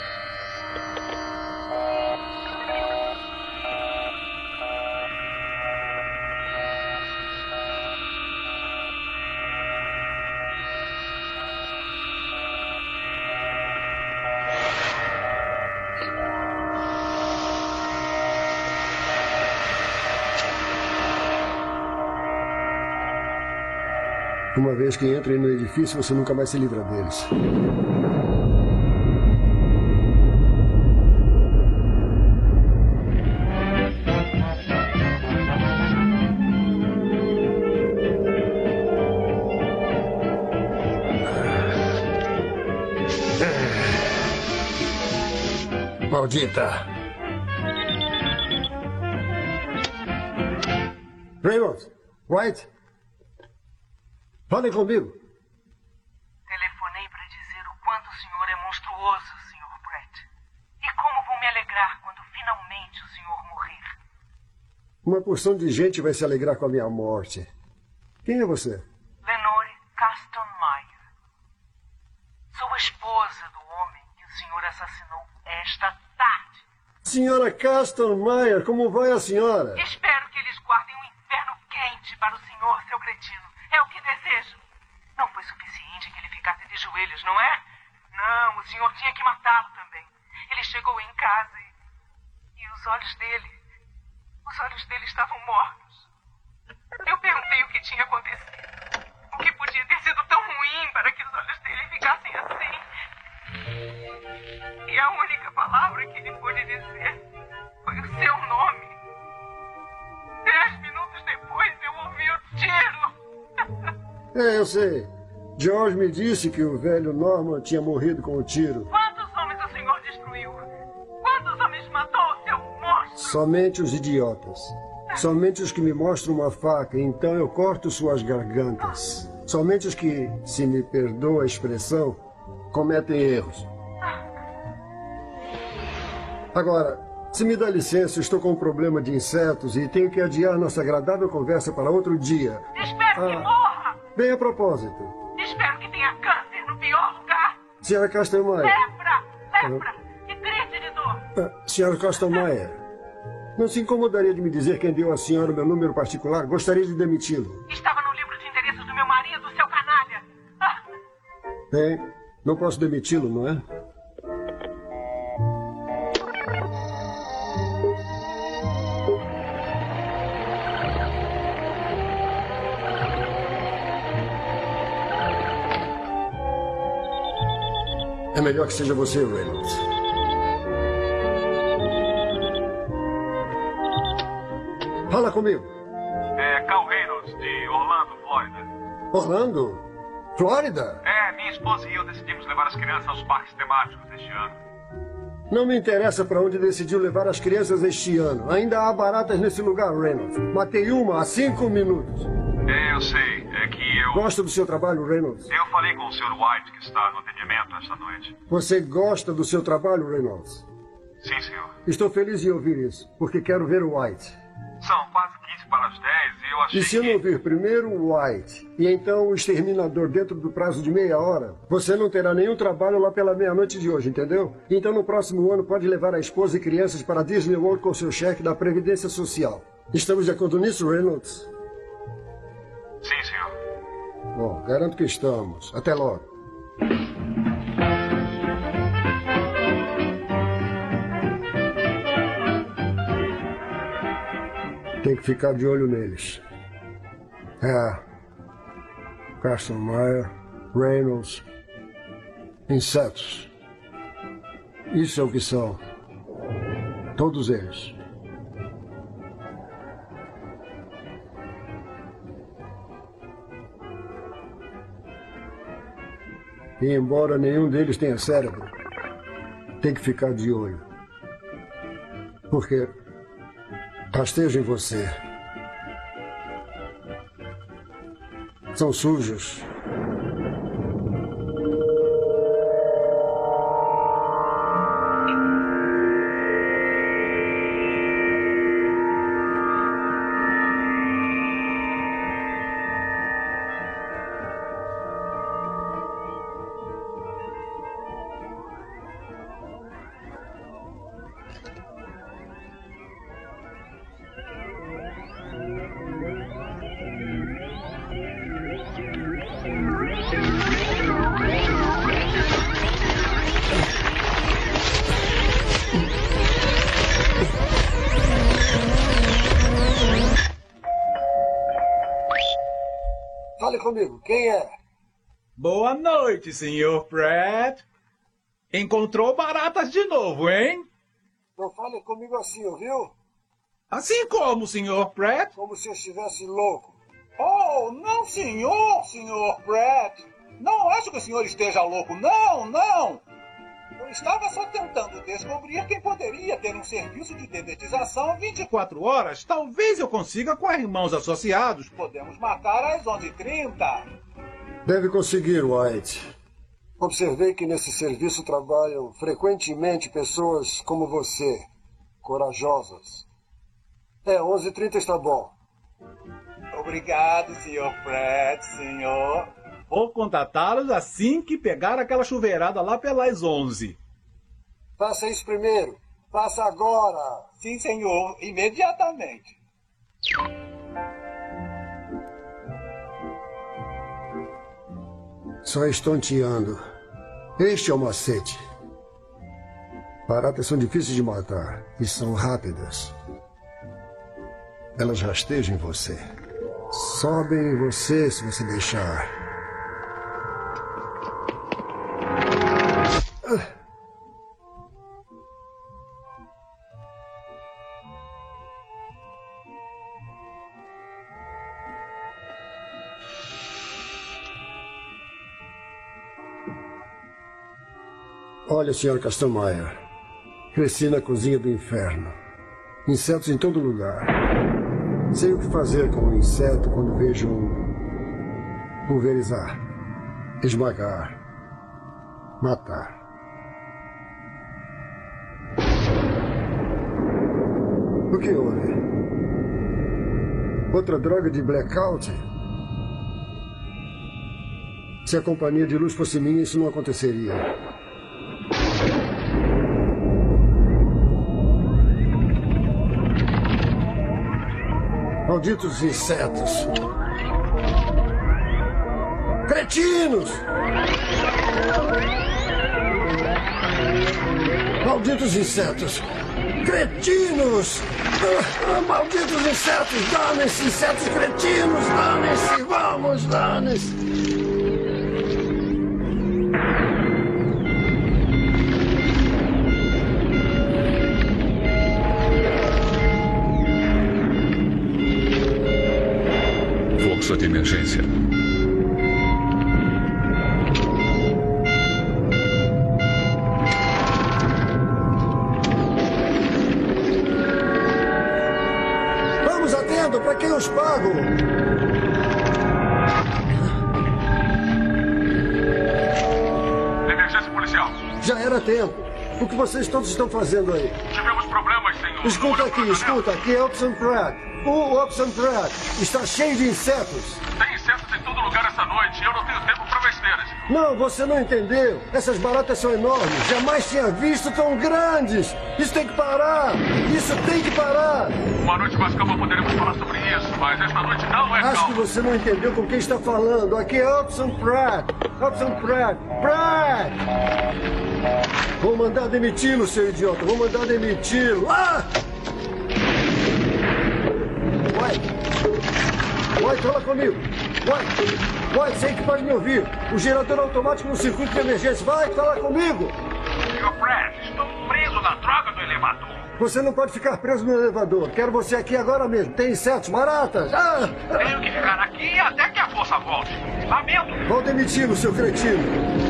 Speaker 9: Uma vez que entrem no edifício, você nunca mais se livra deles. Maldita! Raymond! White! Falem comigo.
Speaker 10: Telefonei para dizer o quanto o senhor é monstruoso, Sr. Pratt. E como vou me alegrar quando finalmente o senhor morrer.
Speaker 9: Uma porção de gente vai se alegrar com a minha morte. Quem é você?
Speaker 10: Lenore Castelmeyer. Sou a esposa do homem que o senhor assassinou esta tarde.
Speaker 9: Senhora Castelmeyer, como vai a senhora?
Speaker 10: Espero que eles guardem um inferno quente para o senhor, seu cretino. É o que desejo. Não foi suficiente que ele ficasse de joelhos, não é? Não, o senhor tinha que matá-lo também. Ele chegou em casa e os olhos dele estavam mortos. Eu perguntei o que tinha acontecido. O que podia ter sido tão ruim para que os olhos dele ficassem assim. E a única palavra que ele pôde dizer foi o seu nome. 10 minutos depois eu ouvi o tiro.
Speaker 9: Eu sei. George me disse que o velho Norman tinha morrido com um tiro.
Speaker 10: Quantos homens o senhor destruiu? Quantos homens matou, seu monstro?
Speaker 9: Somente os idiotas. Somente os que me mostram uma faca, então eu corto suas gargantas. Somente os que, se me perdoa a expressão, cometem erros. Agora, se me dá licença, estou com um problema de insetos e tenho que adiar nossa agradável conversa para outro dia.
Speaker 10: Espero que morra!
Speaker 9: Bem a propósito.
Speaker 10: Espero que tenha câncer no pior lugar!
Speaker 9: Senhora Castelmaia.
Speaker 10: Lepra! Que crise de dor!
Speaker 9: Senhora Castelmaia, não se incomodaria de me dizer quem deu à senhora o meu número particular? Gostaria de demiti-lo.
Speaker 10: Estava no livro de endereços do meu marido, seu canalha!
Speaker 9: Bem, não posso demiti-lo, não é? É melhor que seja você, Reynolds. Fala comigo.
Speaker 8: É Carl Reynolds, de Orlando, Flórida.
Speaker 9: Orlando? Flórida?
Speaker 8: Minha esposa e eu decidimos levar as crianças aos parques temáticos este ano.
Speaker 9: Não me interessa para onde decidiu levar as crianças este ano. Ainda há baratas nesse lugar, Reynolds. Matei uma há 5 minutos.
Speaker 8: Eu sei. É que eu...
Speaker 9: Gosta do seu trabalho, Reynolds?
Speaker 8: Eu falei com o Sr. White, que está no atendimento esta noite.
Speaker 9: Você gosta do seu trabalho, Reynolds?
Speaker 8: Sim, senhor.
Speaker 9: Estou feliz em ouvir isso, porque quero ver o White.
Speaker 8: São quase 15 para as 10 e eu achei
Speaker 9: E se eu não vir primeiro o White e então o exterminador dentro do prazo de meia hora, você não terá nenhum trabalho lá pela meia-noite de hoje, entendeu? Então no próximo ano pode levar a esposa e crianças para Disney World com seu cheque da Previdência Social. Estamos de acordo nisso, Reynolds?
Speaker 8: Sim, senhor.
Speaker 9: Bom, garanto que estamos. Até logo. Tem que ficar de olho neles. Castelmaia, Reynolds, insetos. Isso é o que são. Todos eles. E embora nenhum deles tenha cérebro, tem que ficar de olho. Porque rastejo em você. São sujos. Fale comigo, quem é?
Speaker 14: Boa noite, Sr. Pratt. Encontrou baratas de novo, hein?
Speaker 9: Não fale comigo assim, ouviu?
Speaker 14: Assim como, Sr. Pratt?
Speaker 9: Como se eu estivesse louco.
Speaker 14: Oh, não, Sr. Pratt. Não acho que o senhor esteja louco. Não, não. Eu estava só tentando descobrir quem poderia ter um serviço de dedetização 24 horas. Talvez eu consiga com irmãos associados. Podemos marcar às 11h30.
Speaker 9: Deve conseguir, White. Observei que nesse serviço trabalham frequentemente pessoas como você, corajosas. 11h30 está bom.
Speaker 14: Obrigado, Sr. Pratt, senhor. Vou contatá-los assim que pegar aquela chuveirada lá pelas 11.
Speaker 9: Faça isso primeiro. Faça agora.
Speaker 14: Sim, senhor. Imediatamente.
Speaker 9: Só estonteando. Este é o macete. Baratas são difíceis de matar e são rápidas. Elas rastejam em você. Sobem em você se você deixar. Olha, Sr. Kastenmeier, cresci na cozinha do inferno. Insetos em todo lugar. Sei o que fazer com um inseto quando vejo um pulverizar, esmagar, matar. O que houve? Outra droga de blackout? Se a companhia de luz fosse minha, isso não aconteceria. Malditos insetos! Cretinos! Malditos insetos! Cretinos! Malditos insetos! Danem-se, insetos cretinos! Danem-se! Vamos, danem-se!
Speaker 21: Fluxo de emergência.
Speaker 9: Vamos, atendo! Para quem os pago?
Speaker 8: Emergência policial.
Speaker 9: Já era tempo. O que vocês todos estão fazendo aí?
Speaker 8: Tivemos problemas, senhor.
Speaker 9: Escuta aqui é Opson Pratt. O Opson Pratt está cheio de insetos.
Speaker 8: Tem insetos em todo lugar essa noite e eu não tenho tempo para besteiras.
Speaker 9: Não, você não entendeu. Essas baratas são enormes. Jamais tinha visto tão grandes. Isso tem que parar. Isso tem que parar.
Speaker 8: Uma noite mais calma poderemos falar sobre isso, mas esta noite não é calma.
Speaker 9: Acho que você não entendeu com quem está falando. Aqui é Opson Pratt. Opson Pratt. Pratt! Vou mandar demiti-lo, seu idiota. Vou mandar demiti-lo. Ah! White, fala comigo. White, sei que pode me ouvir. O gerador automático no circuito de emergência. Vai, fala comigo.
Speaker 8: Sr. Pratt, estou preso na droga do elevador.
Speaker 9: Você não pode ficar preso no elevador. Quero você aqui agora mesmo. Tem insetos, baratas. Ah!
Speaker 8: Tenho que ficar aqui até que a força volte. Lamento.
Speaker 9: Vou demiti-lo, seu cretino.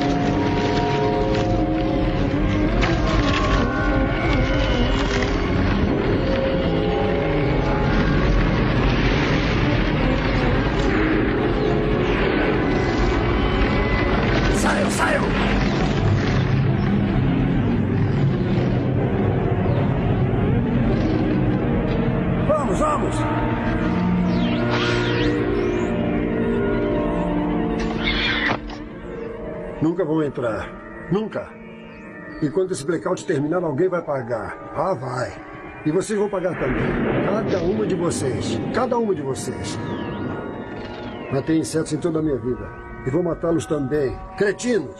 Speaker 8: Saiam!
Speaker 9: Vamos! Nunca vão entrar. Nunca. E quando esse blackout terminar, alguém vai pagar. Ah, vai. E vocês vão pagar também. Cada uma de vocês. Cada uma de vocês. Matei insetos em toda a minha vida. E vou matá-los também. Cretinos!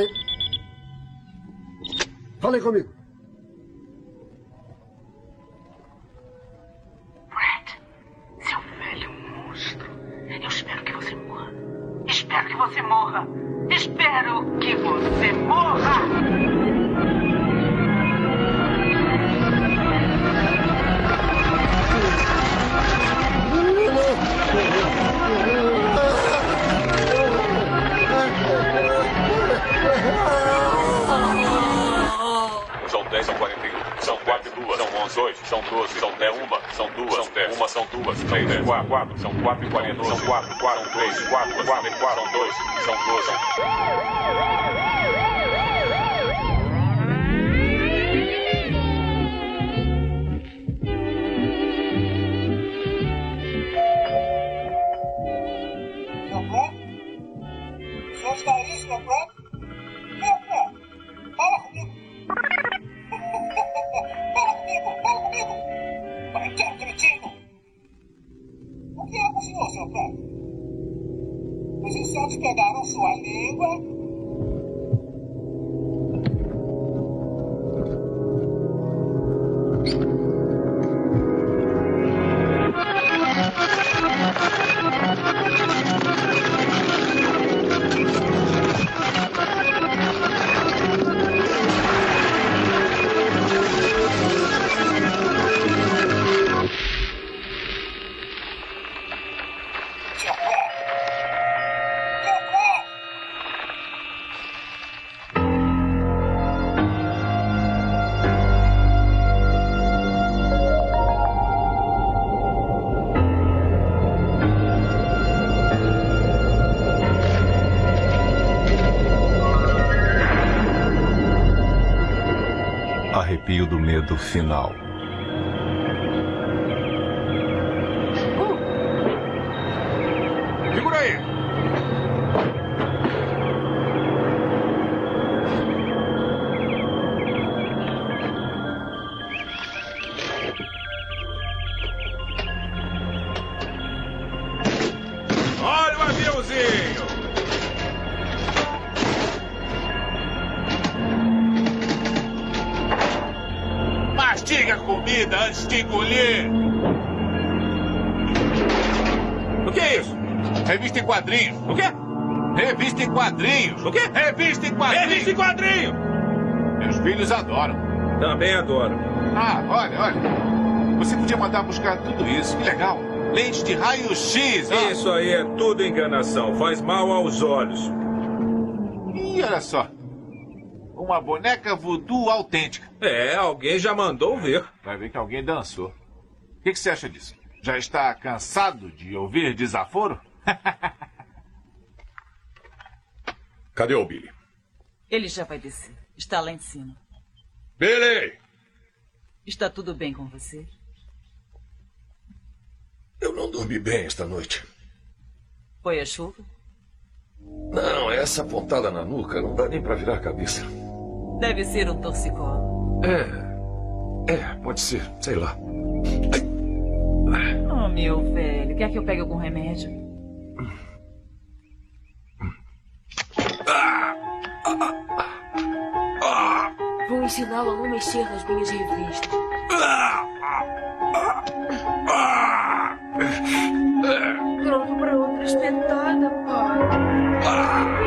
Speaker 9: Falem comigo.
Speaker 7: Brett, seu velho monstro. Eu espero que você morra. Espero que você morra. Espero que você morra!
Speaker 15: São 10, são 41, são 4 e 2, são 11, 2, são 12, são 10, são 2, são 10, uma são 2, são 3, 4, são 4 e 40, são 4, 4, 3, 4, 4 e 4, são 2, são 12.
Speaker 14: O senhor está aí, Sr. Pratt? Sr. Pratt, fala comigo. Fala comigo. Vai ter cretino. O que é com o senhor, Sr. Pratt? Os insetos pegaram sua língua.
Speaker 21: arrepio do medo final.
Speaker 8: Segura aí! Olha o aviãozinho! Mastiga a comida antes de engolir! O que é isso? Revista em quadrinhos. O quê? Revista em quadrinhos. O quê? Revista em quadrinhos. Revista em quadrinhos. Meus filhos adoram. Também adoro. Ah, olha. Você podia mandar buscar tudo isso. Que legal. Lente de raio-x. Ó.
Speaker 3: Isso aí é tudo enganação. Faz mal aos olhos.
Speaker 8: E olha só. Uma boneca voodoo autêntica.
Speaker 3: É, alguém já mandou ver.
Speaker 8: Vai ver que alguém dançou. O que você acha disso? Já está cansado de ouvir desaforo?
Speaker 1: Cadê o Billy?
Speaker 2: Ele já vai descer. Está lá em cima.
Speaker 1: Billy!
Speaker 2: Está tudo bem com você?
Speaker 1: Eu não dormi bem esta noite.
Speaker 2: Foi a chuva?
Speaker 1: Não, essa pontada na nuca não dá nem pra virar a cabeça.
Speaker 2: Deve ser um torcicolo.
Speaker 1: Pode ser, sei lá.
Speaker 2: Oh, meu velho, quer que eu pegue algum remédio?
Speaker 11: Vou ensiná-lo a não mexer nas minhas revistas. Pronto para outra espetada, pai.